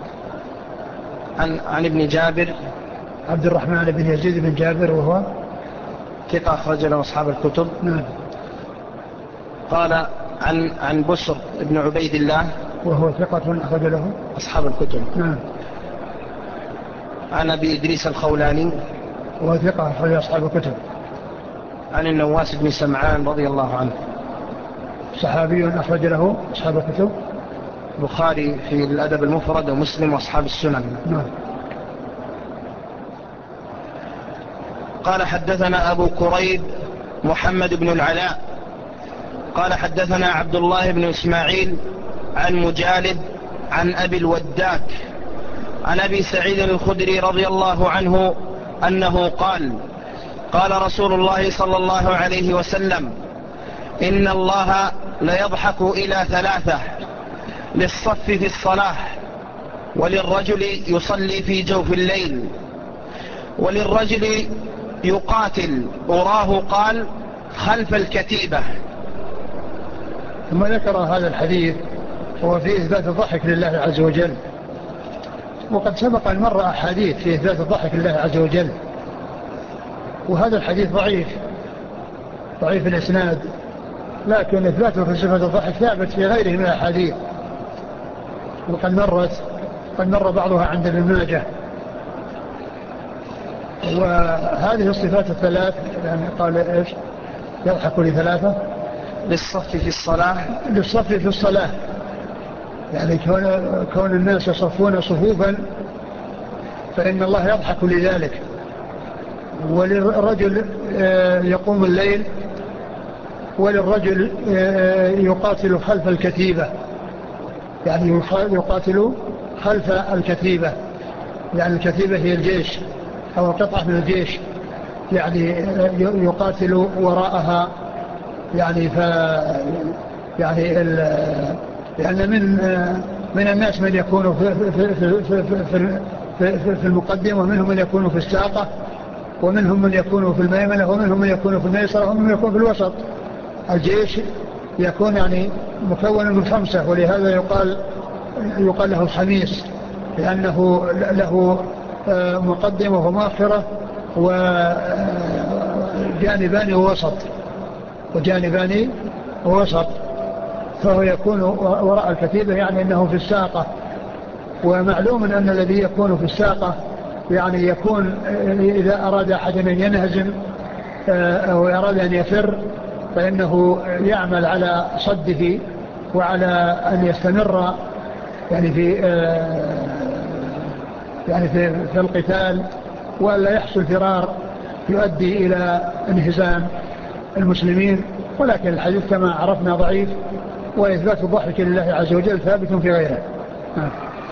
عن عن ابن جابر عبد الرحمن بن يزيد بن جابر، وهو ثقة أخرج له أصحاب الكتب. نعم. قال: عن عن بشر بن عبيد الله، وهو ثقة أخرج له أصحاب الكتب. نعم. عن أبي إدريس الخولاني، وهو ثقة أخرج أصحاب الكتب. عن النواس بن سمعان رضي الله عنه. صحابي أخرج له أصحاب الكتب. البخاري في الأدب المفرد ومسلم وأصحاب السنن. نعم. قال حدثنا أبو كريب محمد بن العلاء قال حدثنا عبد الله بن إسماعيل عن مجالد عن أبي الوداك عن أبي سعيد الخدري رضي الله عنه أنه قال قال رسول الله صلى الله عليه وسلم إن الله ليضحك إلى ثلاثة: للصف في الصلاة، وللرجل يصلي في جوف الليل، وللرجل يقاتل أراه قال خلف الكتيبة. ثم ذكر هذا الحديث هو في إثبات الضحك لله عز وجل، وقد سبق أن مر أحاديث في إثبات الضحك لله عز وجل، وهذا الحديث ضعيف ضعيف الإسناد، لكن إثباته في صفة الضحك ثابت في غيره من الأحاديث، وقد مرت قد مر بعضها عند ابن ماجه. وهذه الصفات الثلاث يعني قال إيش؟ يضحك لثلاثة: للصف في الصلاة، للصف في الصلاة يعني كون, كون الناس يصفون صفوفا فإن الله يضحك لذلك، وللرجل يقوم الليل، وللرجل يقاتل خلف الكتيبة، يعني يقاتل خلف الكتيبة، يعني الكتيبة هي الجيش أو قطعة من الجيش، يعني يقاتل وراءها، يعني ف يعني ال... لأن من من الناس من يكون في في في في في, في المقدمة، ومنهم من يكون في الساقة، ومنهم من يكون في الميمنة، ومنهم من يكون في الميسرة، ومنهم من يكون في الوسط. الجيش يكون يعني مكون من خمسة، ولهذا يقال يقال له الخميس، لأنه له مقدمة ومؤخرة وجانبان ووسط وجانبان ووسط، فهو يكون وراء الكتيبة، يعني أنه في الساقة. ومعلوم أن الذي يكون في الساقة يعني يكون إذا أراد أحد أن ينهزم أو أراد أن يفر فإنه يعمل على صده وعلى أن يستمر يعني في يعني في, في القتال، وألا يحصل فرار يؤدي إلى انهزام المسلمين. ولكن الحديث كما عرفنا ضعيف، وإثبات الضحك لله عز وجل ثابت في غيره. آه.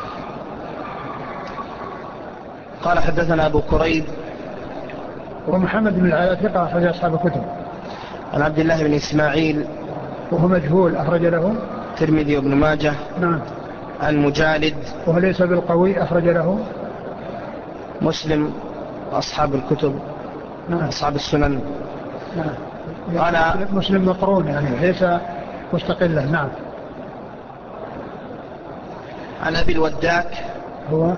قال حدثنا أبو كريب ومحمد بن العلاء ثقة أخرج أصحاب الكتب. عن عبد الله بن إسماعيل وهو مجهول أخرج له الترمذي وابن ماجه. نعم. عن مجالد وهو ليس بالقوي أخرج له مسلم وأصحاب الكتب. نعم. أصحاب السنن. نعم. قال مسلم مقرون يعني ليس مستقلا. نعم. عن أبي الوداك هو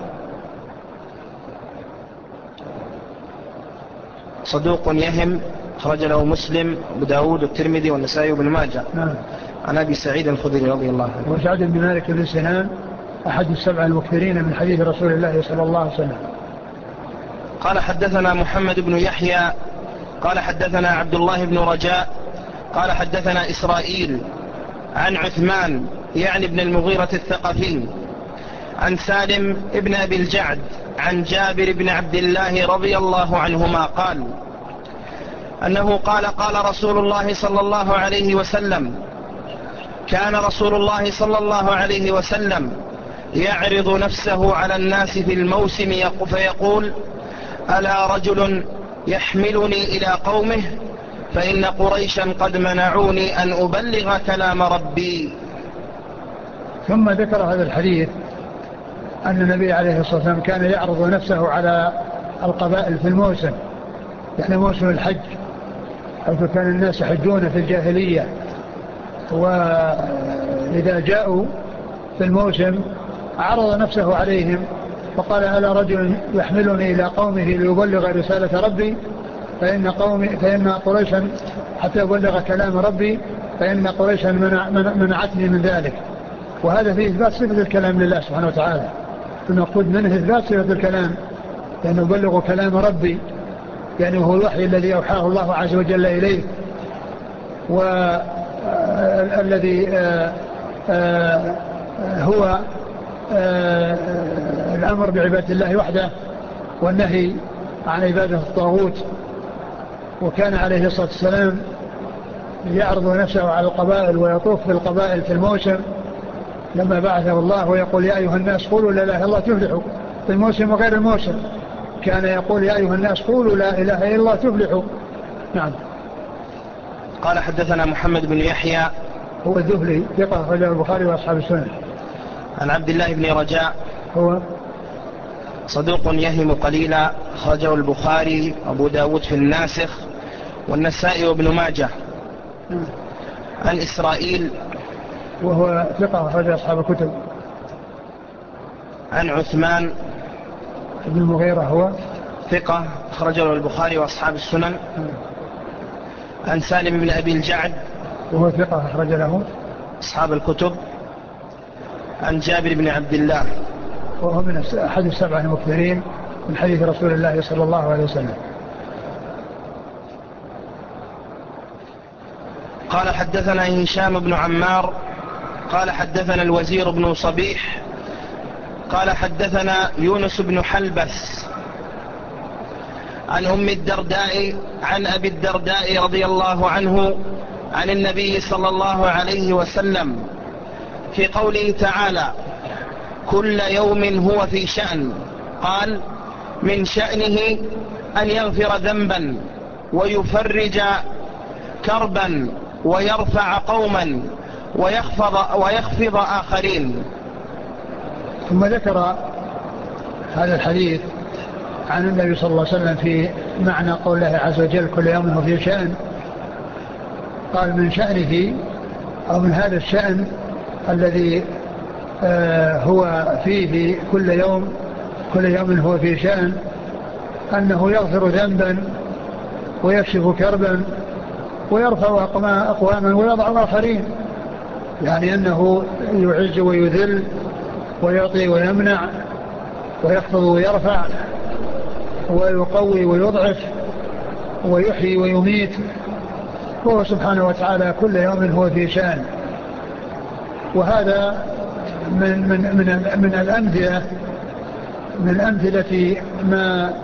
صدوق يهم خرج له مسلم أبو داود والترمذي والنسائي وابن ماجه. نعم. عن أبي سعيد الخدري رضي الله عنه. وسعد بن مالك بن سنان أحد السبع المكثرين من حديث رسول الله صلى الله عليه وسلم. قال حدثنا محمد بن يحيى قال حدثنا عبد الله بن رجاء قال حدثنا إسرائيل عن عثمان يعني ابن المغيرة الثقفي عن سالم ابن أبي الجعد عن جابر بن عبد الله رضي الله عنهما قال أنه قال قال رسول الله صلى الله عليه وسلم: كان رسول الله صلى الله عليه وسلم يعرض نفسه على الناس في الموسم فيقول: ألا رجل يحملني إلى قومه فإن قريشا قد منعوني أن أبلغ كلام ربي. ثم ذكر هذا الحديث أن النبي عليه الصلاة والسلام كان يعرض نفسه على القبائل في الموسم، يعني موسم الحج، حيث كان الناس يحجون في الجاهلية، وإذا جاءوا في الموسم عرض نفسه عليهم فقال: ألا رجل يحملني إلى قومه ليبلغ رسالة ربي فإن, قومي فإن قريشا حتى يبلغ كلام ربي فإن قريشا منع منعتني من ذلك. وهذا فيه إثبات صفة الكلام لله سبحانه وتعالى، فنقول منه إثبات صفة الكلام، لأنه يبلغ كلام ربي يعني هو الوحي الذي أوحاه الله عز وجل إليه، والذي هو الأمر بعبادة الله وحده والنهي عن عبادة الطاغوت. وكان عليه الصلاة والسلام يعرض نفسه على القبائل ويطوف بالقبائل في الموسم لما بعثه الله ويقول يا أيها الناس قولوا لا إله إلا الله تفلحوا، في الموسم وغير الموسم كان يقول يا أيها الناس قولوا لا إله إلا الله تفلحوا. نعم. قال حدثنا محمد بن يحيى هو الذهلي ثقة أخرجه البخاري وأصحاب السنن. عن عبد الله بن رجاء هو صدوق يهم قليلا أخرجه البخاري أبو داود في الناسخ والنسائي وابن ماجه. عن إسرائيل وهو ثقة أخرج أصحاب الكتب. عن عثمان بن المغيرة هو ثقة أخرجه البخاري وأصحاب السنن. عن سالم بن أبي الجعد وهو ثقة أخرج له أصحاب الكتب. عن جابر بن عبد الله وهو من أحد السبعة المكثرين من حديث رسول الله صلى الله عليه وسلم. قال حدثنا هشام بن عمار قال حدثنا الوزير بن صبيح قال حدثنا يونس بن حلبس عن أم الدرداء عن أبي الدرداء رضي الله عنه عن النبي صلى الله عليه وسلم في قوله تعالى كل يوم هو في شأن. قال من شأنه أن يغفر ذنبا ويفرج كربا ويرفع قوما ويخفض, ويخفض آخرين. ثم ذكر هذا الحديث عن النبي صلى الله عليه وسلم في معنى قول الله عز وجل كل يوم هو في شأن. قال من شأنه أو من هذا الشأن الذي آه هو فيه كل يوم كل يوم هو في شأن أنه يغفر ذنبا ويكشف كربا ويرفع أقواما ويضع آخرين، يعني أنه يعز ويذل ويعطي ويمنع ويخفض ويرفع ويقوي ويضعف ويحيي ويميت، وهو سبحانه وتعالى كل يوم هو في شأن. وهذا من من من من الأمثلة من أمثلة ما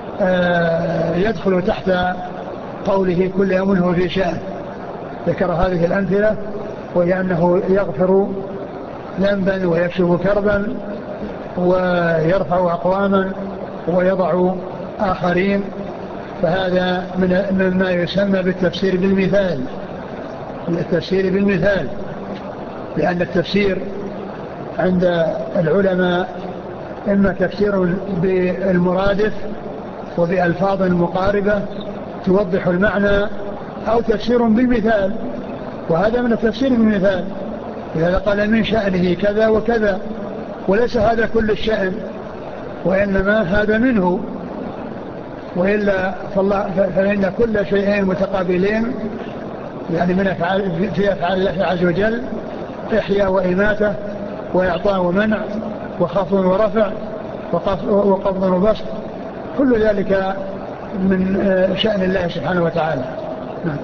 يدخل تحت قوله كل يوم هو في شأن. ذكر هذه الأمثلة وهي أنه يغفر ذنبا ويكشف كربا ويرفع أقواما ويضع آخرين. فهذا من مما يسمى بالتفسير بالمثال التفسير بالمثال لأن التفسير عند العلماء إما تفسير بالمرادف وبألفاظ مقاربة توضح المعنى أو تفسير بالمثال، وهذا من التفسير بالمثال. لهذا قال من شأنه كذا وكذا، وليس هذا كل الشأن وإنما هذا منه، وإلا فإن كل شيئين متقابلين يعني من أفعال في أفعال الله عز وجل إحياء وإماتة وإعطاء ومنع وخفض ورفع وقبض وبسط، كل ذلك من شأن الله سبحانه وتعالى. نعم.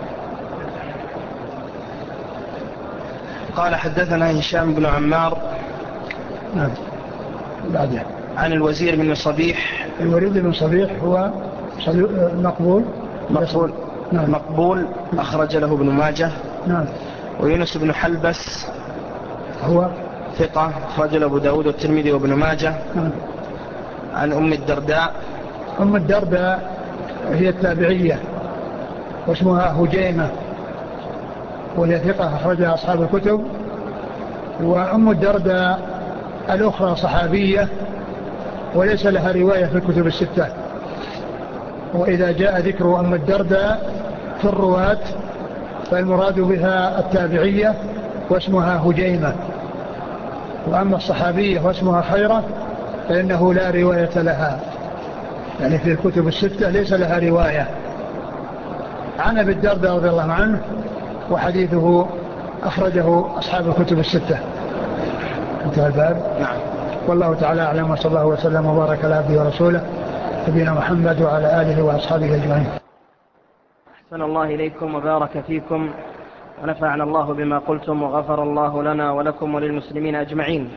قال حدثنا هشام بن عمار نعم بعده عن الوزير بن صبيح. الوليد بن صبيح هو مقبول مقبول نعم. مقبول أخرج له ابن ماجه. نعم. ويونس بن حلبس هو ثقة أخرج له أبو داود والترمذي وابن ماجه. نعم. عن أم الدرداء. أم الدرداء هي التابعية واسمها هجيمة وهي ثقة أخرجها أصحاب الكتب. وأم الدرداء الأخرى صحابية وليس لها رواية في الكتب الستة، وإذا جاء ذكر أم الدرداء في الرواة فالمراد بها التابعية واسمها هجيمة، وأما الصحابية واسمها خيرة فإنه لا رواية لها، يعني في الكتب الستة ليس لها رواية. عن أبي الدرداء رضي الله عنه وحديثه أخرجه أصحاب الكتب الستة. انتهى الباب. نعم. والله تعالى أعلم، وصلى الله وسلم وبارك على عبده ورسوله نبينا محمد وعلى آله وأصحابه أجمعين. أحسن الله إليكم وبارك فيكم ونفعنا الله بما قلتم وغفر الله لنا ولكم وللمسلمين أجمعين.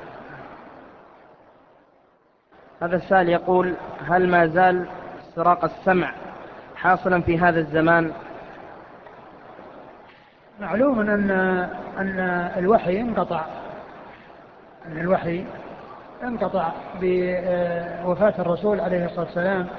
هذا السائل يقول: هل ما زال استراق السمع حاصلا في هذا الزمان؟ معلوم أن أن الوحي انقطع أن الوحي انقطع بوفاة الرسول عليه الصلاة والسلام،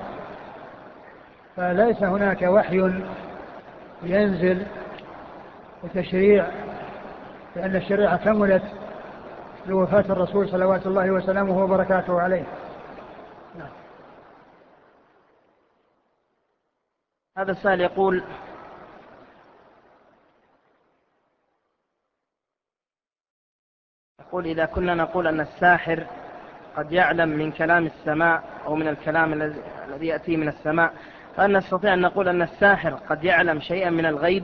فليس هناك وحي ينزل وتشريع، لأن الشريعة كملت بوفاة الرسول صلوات الله وسلامه وبركاته عليه. نعم. هذا السائل يقول: يقول إذا كنا نقول أن الساحر قد يعلم من كلام السماء أو من الكلام الذي يأتي من السماء، فهل نستطيع أن نقول أن الساحر قد يعلم شيئا من الغيب؟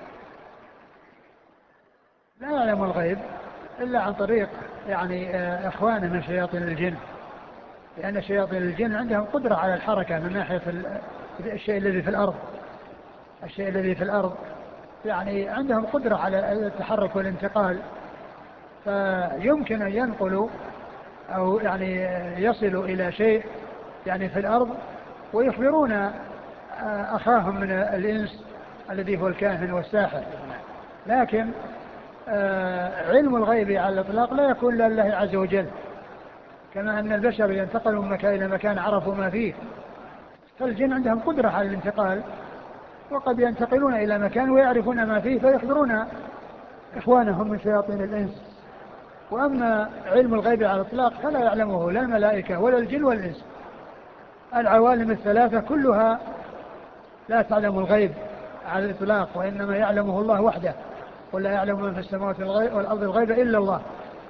لا يعلم الغيب إلا عن طريق يعني إخوانه من شياطين الجن، لأن شياطين الجن عندهم قدرة على الحركة من ناحية الشيء الذي في الأرض الشيء الذي في الأرض يعني عندهم قدرة على التحرك والانتقال، فيمكن أن ينقلوا أو يعني يصلوا إلى شيء يعني في الأرض ويخبرون أخاهم من الإنس الذي هو الكاهن والساحر. لكن علم الغيب على الإطلاق لا يكون لله عز وجل، كما أن البشر ينتقلون من مكان إلى مكان عرفوا ما فيه، فالجن عندهم قدرة على الانتقال، وقد ينتقلون إلى مكان ويعرفون ما فيه فيخبرون إخوانهم من شياطين الإنس. وأما علم الغيب على الإطلاق فلا يعلمه لا الملائكة ولا الجن والإنس. العوالم الثلاثة كلها لا تعلم الغيب على الإطلاق، وإنما يعلمه الله وحده، ولا يعلم من في السماوات والأرض الغيب إلا الله.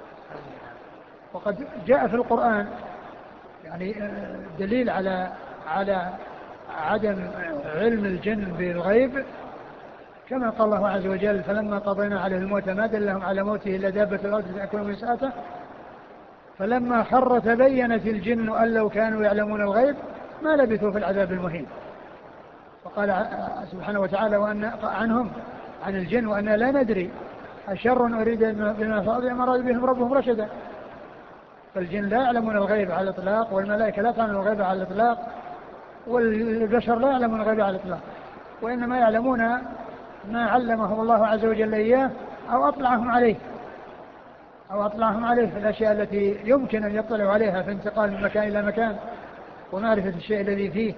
وقد جاء في القرآن يعني دليل على على عدم علم الجن بالغيب، كما قال الله عز وجل: فلما قضينا عليه الموت ما دلهم على موته إلا دابة الأرض تأكل من ساءته فلما خر تبينت الجن أن لو كانوا يعلمون الغيب ما لبثوا في العذاب المهين. وقال سبحانه وتعالى وأن عنهم عن الجن وأن لا ندري أشر أريد بما فعل أم أراد بهم ربهم رشدا. فالجن لا يعلمون الغيب على الإطلاق، والملائكة لا تعلم الغيب على الإطلاق، والبشر لا يعلمون الغيب على الإطلاق، وإنما يعلمون ما علمهم الله عز وجل إياه أو أطلعهم عليه أو أطلعهم عليه في الأشياء التي يمكن أن يطلعوا عليها في انتقال من مكان إلى مكان ومعرفة الشيء الذي فيه.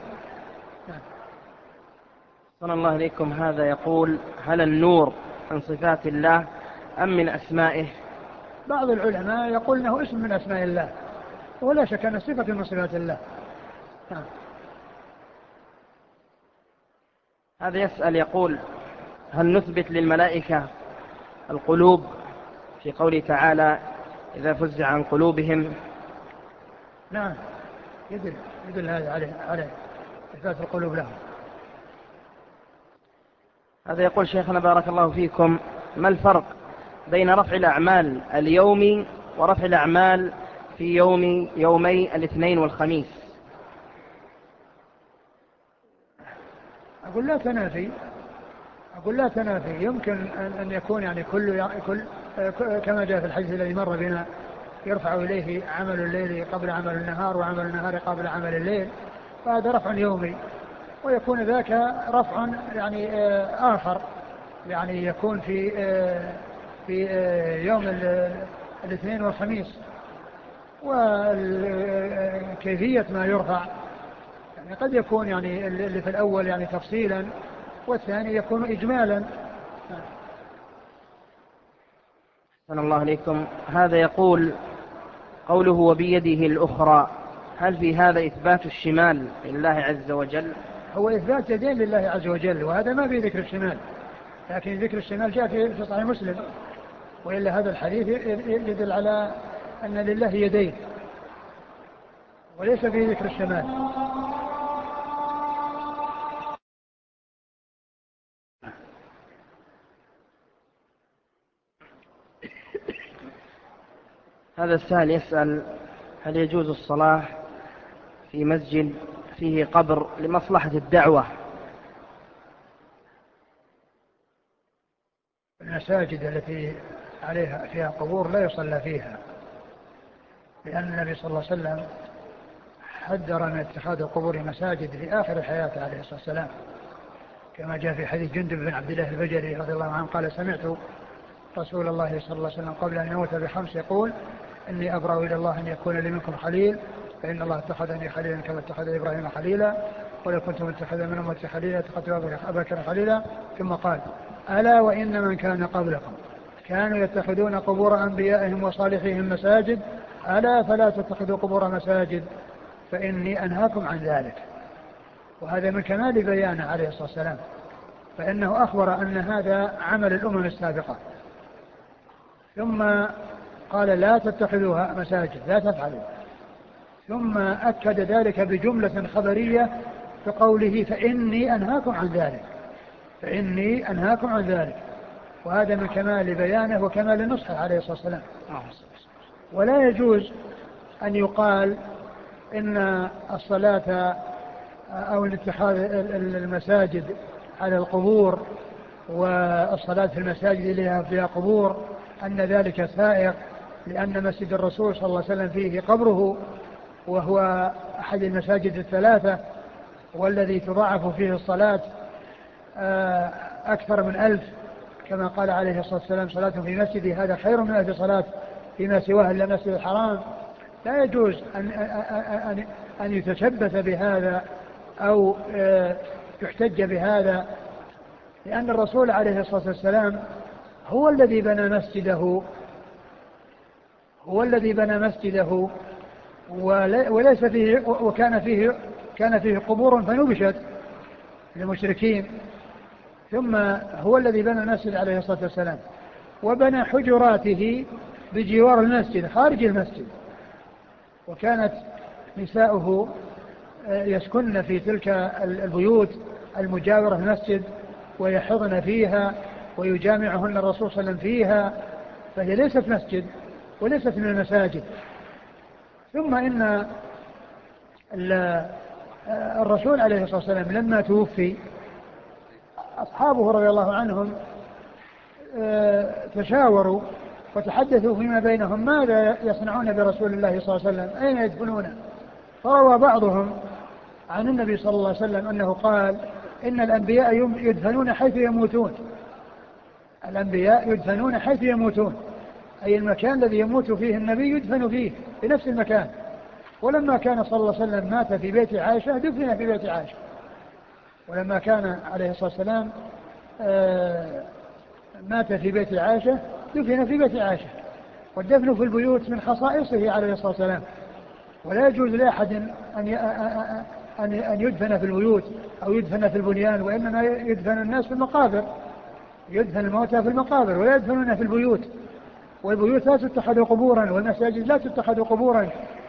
صلى الله عليكم. هذا يقول: هل النور من صفات الله أم من أسمائه؟ بعض العلماء يقول أنه اسم من أسماء الله، ولا شك أن صفة من صفات الله. هذا يسأل يقول: هل نثبت للملائكة القلوب في قوله تعالى: إذا فزع عن قلوبهم؟ نعم، يدل يدل هذا عليه عليه إثبات القلوب لهم. هذا يقول: شيخنا بارك الله فيكم، ما الفرق بين رفع الأعمال اليومي ورفع الأعمال في يوم يومي الاثنين والخميس؟ أقول لا تنافي أقول لا تنافي يمكن أن يكون يعني كل كل كما جاء في الحديث الذي مر بنا: يرفع إليه عمل الليل قبل عمل النهار وعمل النهار قبل عمل الليل، فهذا رفع يومي. ويكون ذاك رفع يعني آخر، يعني يكون في في يوم الاثنين والخميس، وكيفية ما يرفع يعني قد يكون يعني اللي في الأول يعني تفصيلا، والثاني يكون إجمالا. صلى الله عليكم. هذا يقول: قوله وبيده الأخرى، هل في هذا إثبات الشمال لله عز وجل؟ هو إثبات يدين لله عز وجل، وهذا ما في ذكر الشمال، لكن ذكر الشمال جاء في صحيح مسلم، وإلا هذا الحديث يدل على أن لله يدين وليس في ذكر الشمال. هذا السائل يسأل: هل يجوز الصلاة في مسجد فيه قبر لمصلحة الدعوة؟ المساجد التي عليها فيها قبور لا يصلى فيها، لأن النبي صلى الله عليه وسلم حذر من اتخاذ القبور مساجد في آخر حياته عليه الصلاة والسلام، كما جاء في حديث جندب بن عبد الله البجلي رضي الله عنه قال: سمعت رسول الله صلى الله عليه وسلم قبل أن يموت بخمس يقول: إني أبرأ إلى الله أن يكون لي منكم خليل، فإن الله اتخذني خليلا كما اتخذ إبراهيم خليلا، ولو كنت متخذا من أمتي خليلا اتخذت أبا بكر خليلا. ثم قال: ألا وإن من كان قبلكم كانوا يتخذون قبور أنبيائهم وصالحهم مساجد، ألا فلا تتخذوا قبور مساجد فإني أنهاكم عن ذلك. وهذا من كمال بيانه عليه الصلاة والسلام، فإنه أخبر أن هذا عمل الأمم السابقة، ثم قال: لا تتخذوها مساجد، لا تفعلوا، ثم أكد ذلك بجملة خبرية بقوله: فإني أنهاكم عن ذلك، فإني أنهاكم عن ذلك. وهذا من كمال بيانه وكمال نصحه عليه الصلاة والسلام. ولا يجوز أن يقال إن الصلاة أو اتخاذ المساجد على القبور والصلاة في المساجد اللي فيها قبور أن ذلك سائغ، لأن مسجد الرسول صلى الله عليه وسلم فيه قبره، وهو أحد المساجد الثلاثة، والذي تضاعف فيه الصلاة أكثر من ألف، كما قال عليه الصلاة والسلام: صلاة في مسجدي هذا خير من ألف صلاة فيما سواه إلا مسجد الحرام. لا يجوز أن, أن, أن يتشبث بهذا أو يحتج بهذا، لأن الرسول عليه الصلاة والسلام هو الذي بنى مسجده هو الذي بنى مسجده وليس فيه، وكان فيه كان فيه قبور فنبشت للمشركين، ثم هو الذي بنى المسجد عليه الصلاة والسلام، وبنى حجراته بجوار المسجد خارج المسجد، وكانت نساؤه يسكن في تلك البيوت المجاورة للمسجد ويحضن فيها ويجامعهن الرسول صلى الله عليه وسلم فيها، فهي ليست مسجد وليست من المساجد. ثم إن الرسول عليه الصلاة والسلام لما توفي أصحابه رضي الله عنهم تشاوروا وتحدثوا فيما بينهم ماذا يصنعون برسول الله صلى الله عليه وسلم، أين يدفنونه. فروى بعضهم عن النبي صلى الله عليه وسلم أنه قال: إن الأنبياء يدفنون حيث يموتون، الأنبياء يدفنون حيث يموتون، أي المكان الذي يموت فيه النبي يدفن فيه في نفس المكان. ولما كان صلى الله عليه وسلم مات في بيت عائشة دفن في بيت عائشة، ولما كان عليه الصلاة والسلام مات في بيت عائشة دفن في بيت عائشة. والدفن في البيوت من خصائصه عليه الصلاة والسلام، ولا يجوز لأحد أن أن يدفن في البيوت أو يدفن في البنيان، وإنما يدفن الناس في المقابر، يدفن الموتى في المقابر ولا يدفنون في البيوت. والبيوت لا تتخذ قبورا والمساجد لا تتخذ قبورا،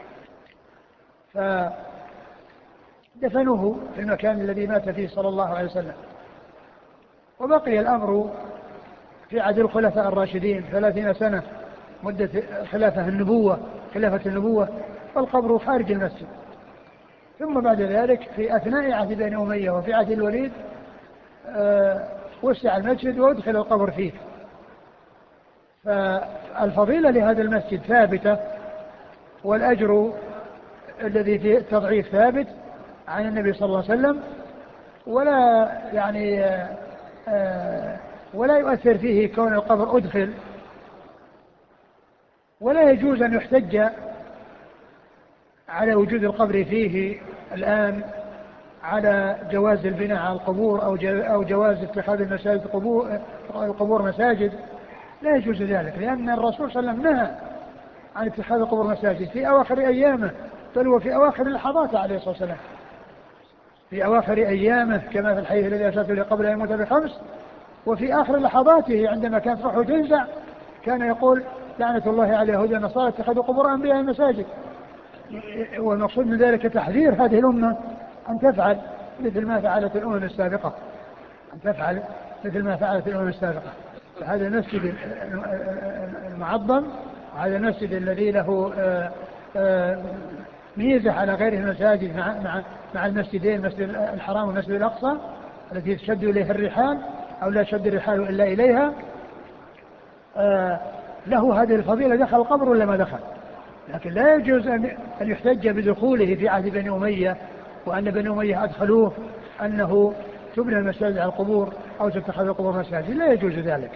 فدفنوه في المكان الذي مات فيه صلى الله عليه وسلم. وبقي الأمر في عهد الخلفاء الراشدين ثلاثين سنة مدة خلافة النبوة خلافة النبوة والقبر خارج المسجد. ثم بعد ذلك في أثناء عهد بني أمية وفي عهد الوليد أه وسع المسجد وادخل القبر فيه. فالفضيلة لهذا المسجد ثابتة، والأجر الذي فيه التضعيف ثابت عن النبي صلى الله عليه وسلم، ولا يعني أه ولا يؤثر فيه كون القبر أدخل. ولا يجوز أن يحتج على وجود القبر فيه الآن على جواز البناء على القبور أو جواز اتخاذ المساجد القبور مساجد. لا يجوز ذلك، لأن الرسول صلى الله عليه وسلم نهى عن اتخاذ القبور مساجد في أواخر أيامه، بل وفي أواخر اللحظات عليه الصلاة والسلام، في أواخر أيامه كما في الحديث الذي أشرت إليه قبل أن يموت بخمس، وفي آخر لحظاته عندما كانت روحه تنزع كان يقول: لعنة الله على اليهود والنصارى اتخذوا قبور أنبيائهم مساجد. والمقصود من ذلك تحذير هذه الأمة أن تفعل مثل ما فعلت الأمم السابقة أن تفعل مثل ما فعلت الأمم السابقة. فهذا المسجد المعظم وهذا المسجد الذي له ميزة على غيره المساجد مع, مع, مع المسجدين المسجد الحرام والمسجد الأقصى التي تشد إليها الرحال أو لا تشد الرحال إلا إليها، آه له هذه الفضيلة، دخل القبر ولا ما دخل. لكن لا يجوز أن يحتج بدخوله في عهد بني أمية وأن بني أمية أدخلوه أنه تبنى المساجد على القبور أو تتخذ القبور مساجد، لا يجوز ذلك.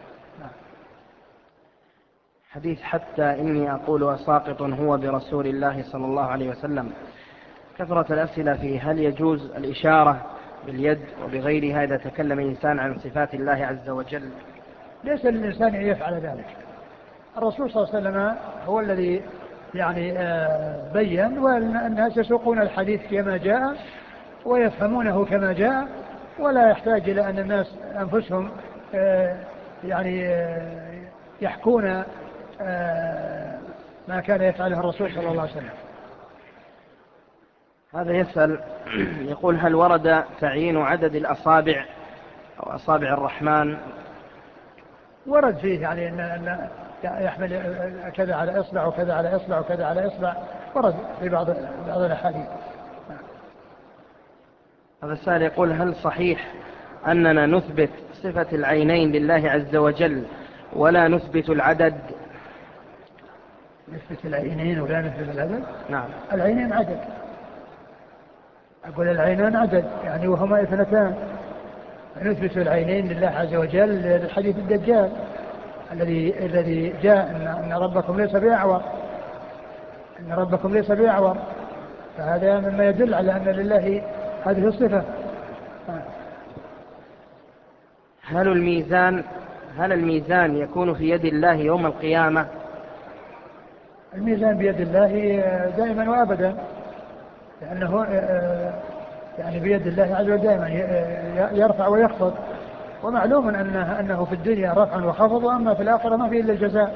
حديث حتى إني أقول ساقط هو برسول الله صلى الله عليه وسلم، كثرة الأسئلة فيه، هل يجوز الإشارة باليد وبغيرها إذا تكلم الإنسان عن صفات الله عز وجل؟ ليس للإنسان أن يفعل ذلك. الرسول صلى الله عليه وسلم هو الذي يعني بين، والناس يسوقون الحديث كما جاء ويفهمونه كما جاء، ولا يحتاج إلى أن الناس أنفسهم يعني يحكون ما كان يفعله الرسول صلى الله عليه وسلم. هذا يسأل يقول هل ورد تعيين عدد الأصابع أو أصابع الرحمن؟ ورد فيه يعني أن يحمل كذا على إصبع وكذا على إصبع وكذا على إصبع، ورد في بعض بعض الأحاديث. هذا السائل يقول هل صحيح أننا نثبت صفة العينين لله عز وجل ولا نثبت العدد؟ نثبت العينين ولا نثبت العدد؟ نعم. العينين عدد، أقول العينان عدد يعني وهما اثنتان. نثبت العينين لله عز وجل الحديث الدجال الذي الذي جاء أن ربكم ليس بأعور، أن ربكم ليس بأعور، فهذا مما يدل على أن لله هذه الصفة. هل الميزان هل الميزان يكون في يد الله يوم القيامة؟ الميزان بيد الله دائما وأبدا، لأنه يعني بيد الله عز وجل دائما يرفع ويخفض، ومعلوم أنه, أنه في الدنيا رفع وخفض، وأما في الآخرة ما فيه إلا الجزاء.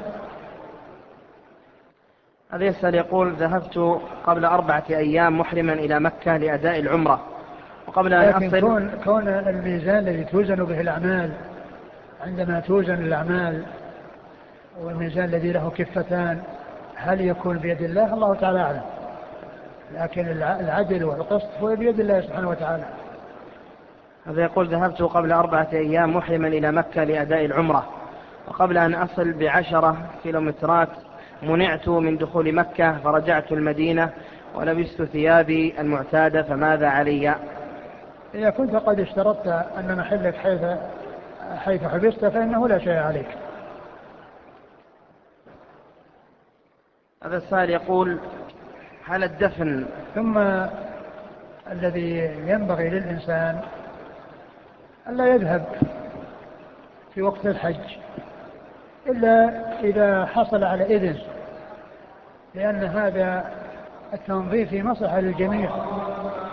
هذا يسأل يقول ذهبت قبل أربعة أيام محرما إلى مكة لأداء العمرة، وقبل أن لكن أصل كون, كون الميزان الذي توزن به الأعمال، عندما توزن الأعمال والميزان الذي له كفتان، هل يكون بيد الله؟ الله تعالى أعلم، لكن العدل والقسط هو بيد الله سبحانه وتعالى. هذا يقول ذهبت قبل أربعة أيام محرما إلى مكة لأداء العمرة، وقبل أن أصل بعشرة كيلومترات منعت من دخول مكة، فرجعت المدينة ولبست ثيابي المعتادة، فماذا علي؟ إذا كنت قد اشترطت أن محلك حيث حيث حبست فإنه لا شيء عليك. هذا السائل يقول هل الدفن ثم الذي ينبغي للإنسان ألا يذهب في وقت الحج إلا إذا حصل على إذن، لأن هذا التنظيف مصلحة للجميع،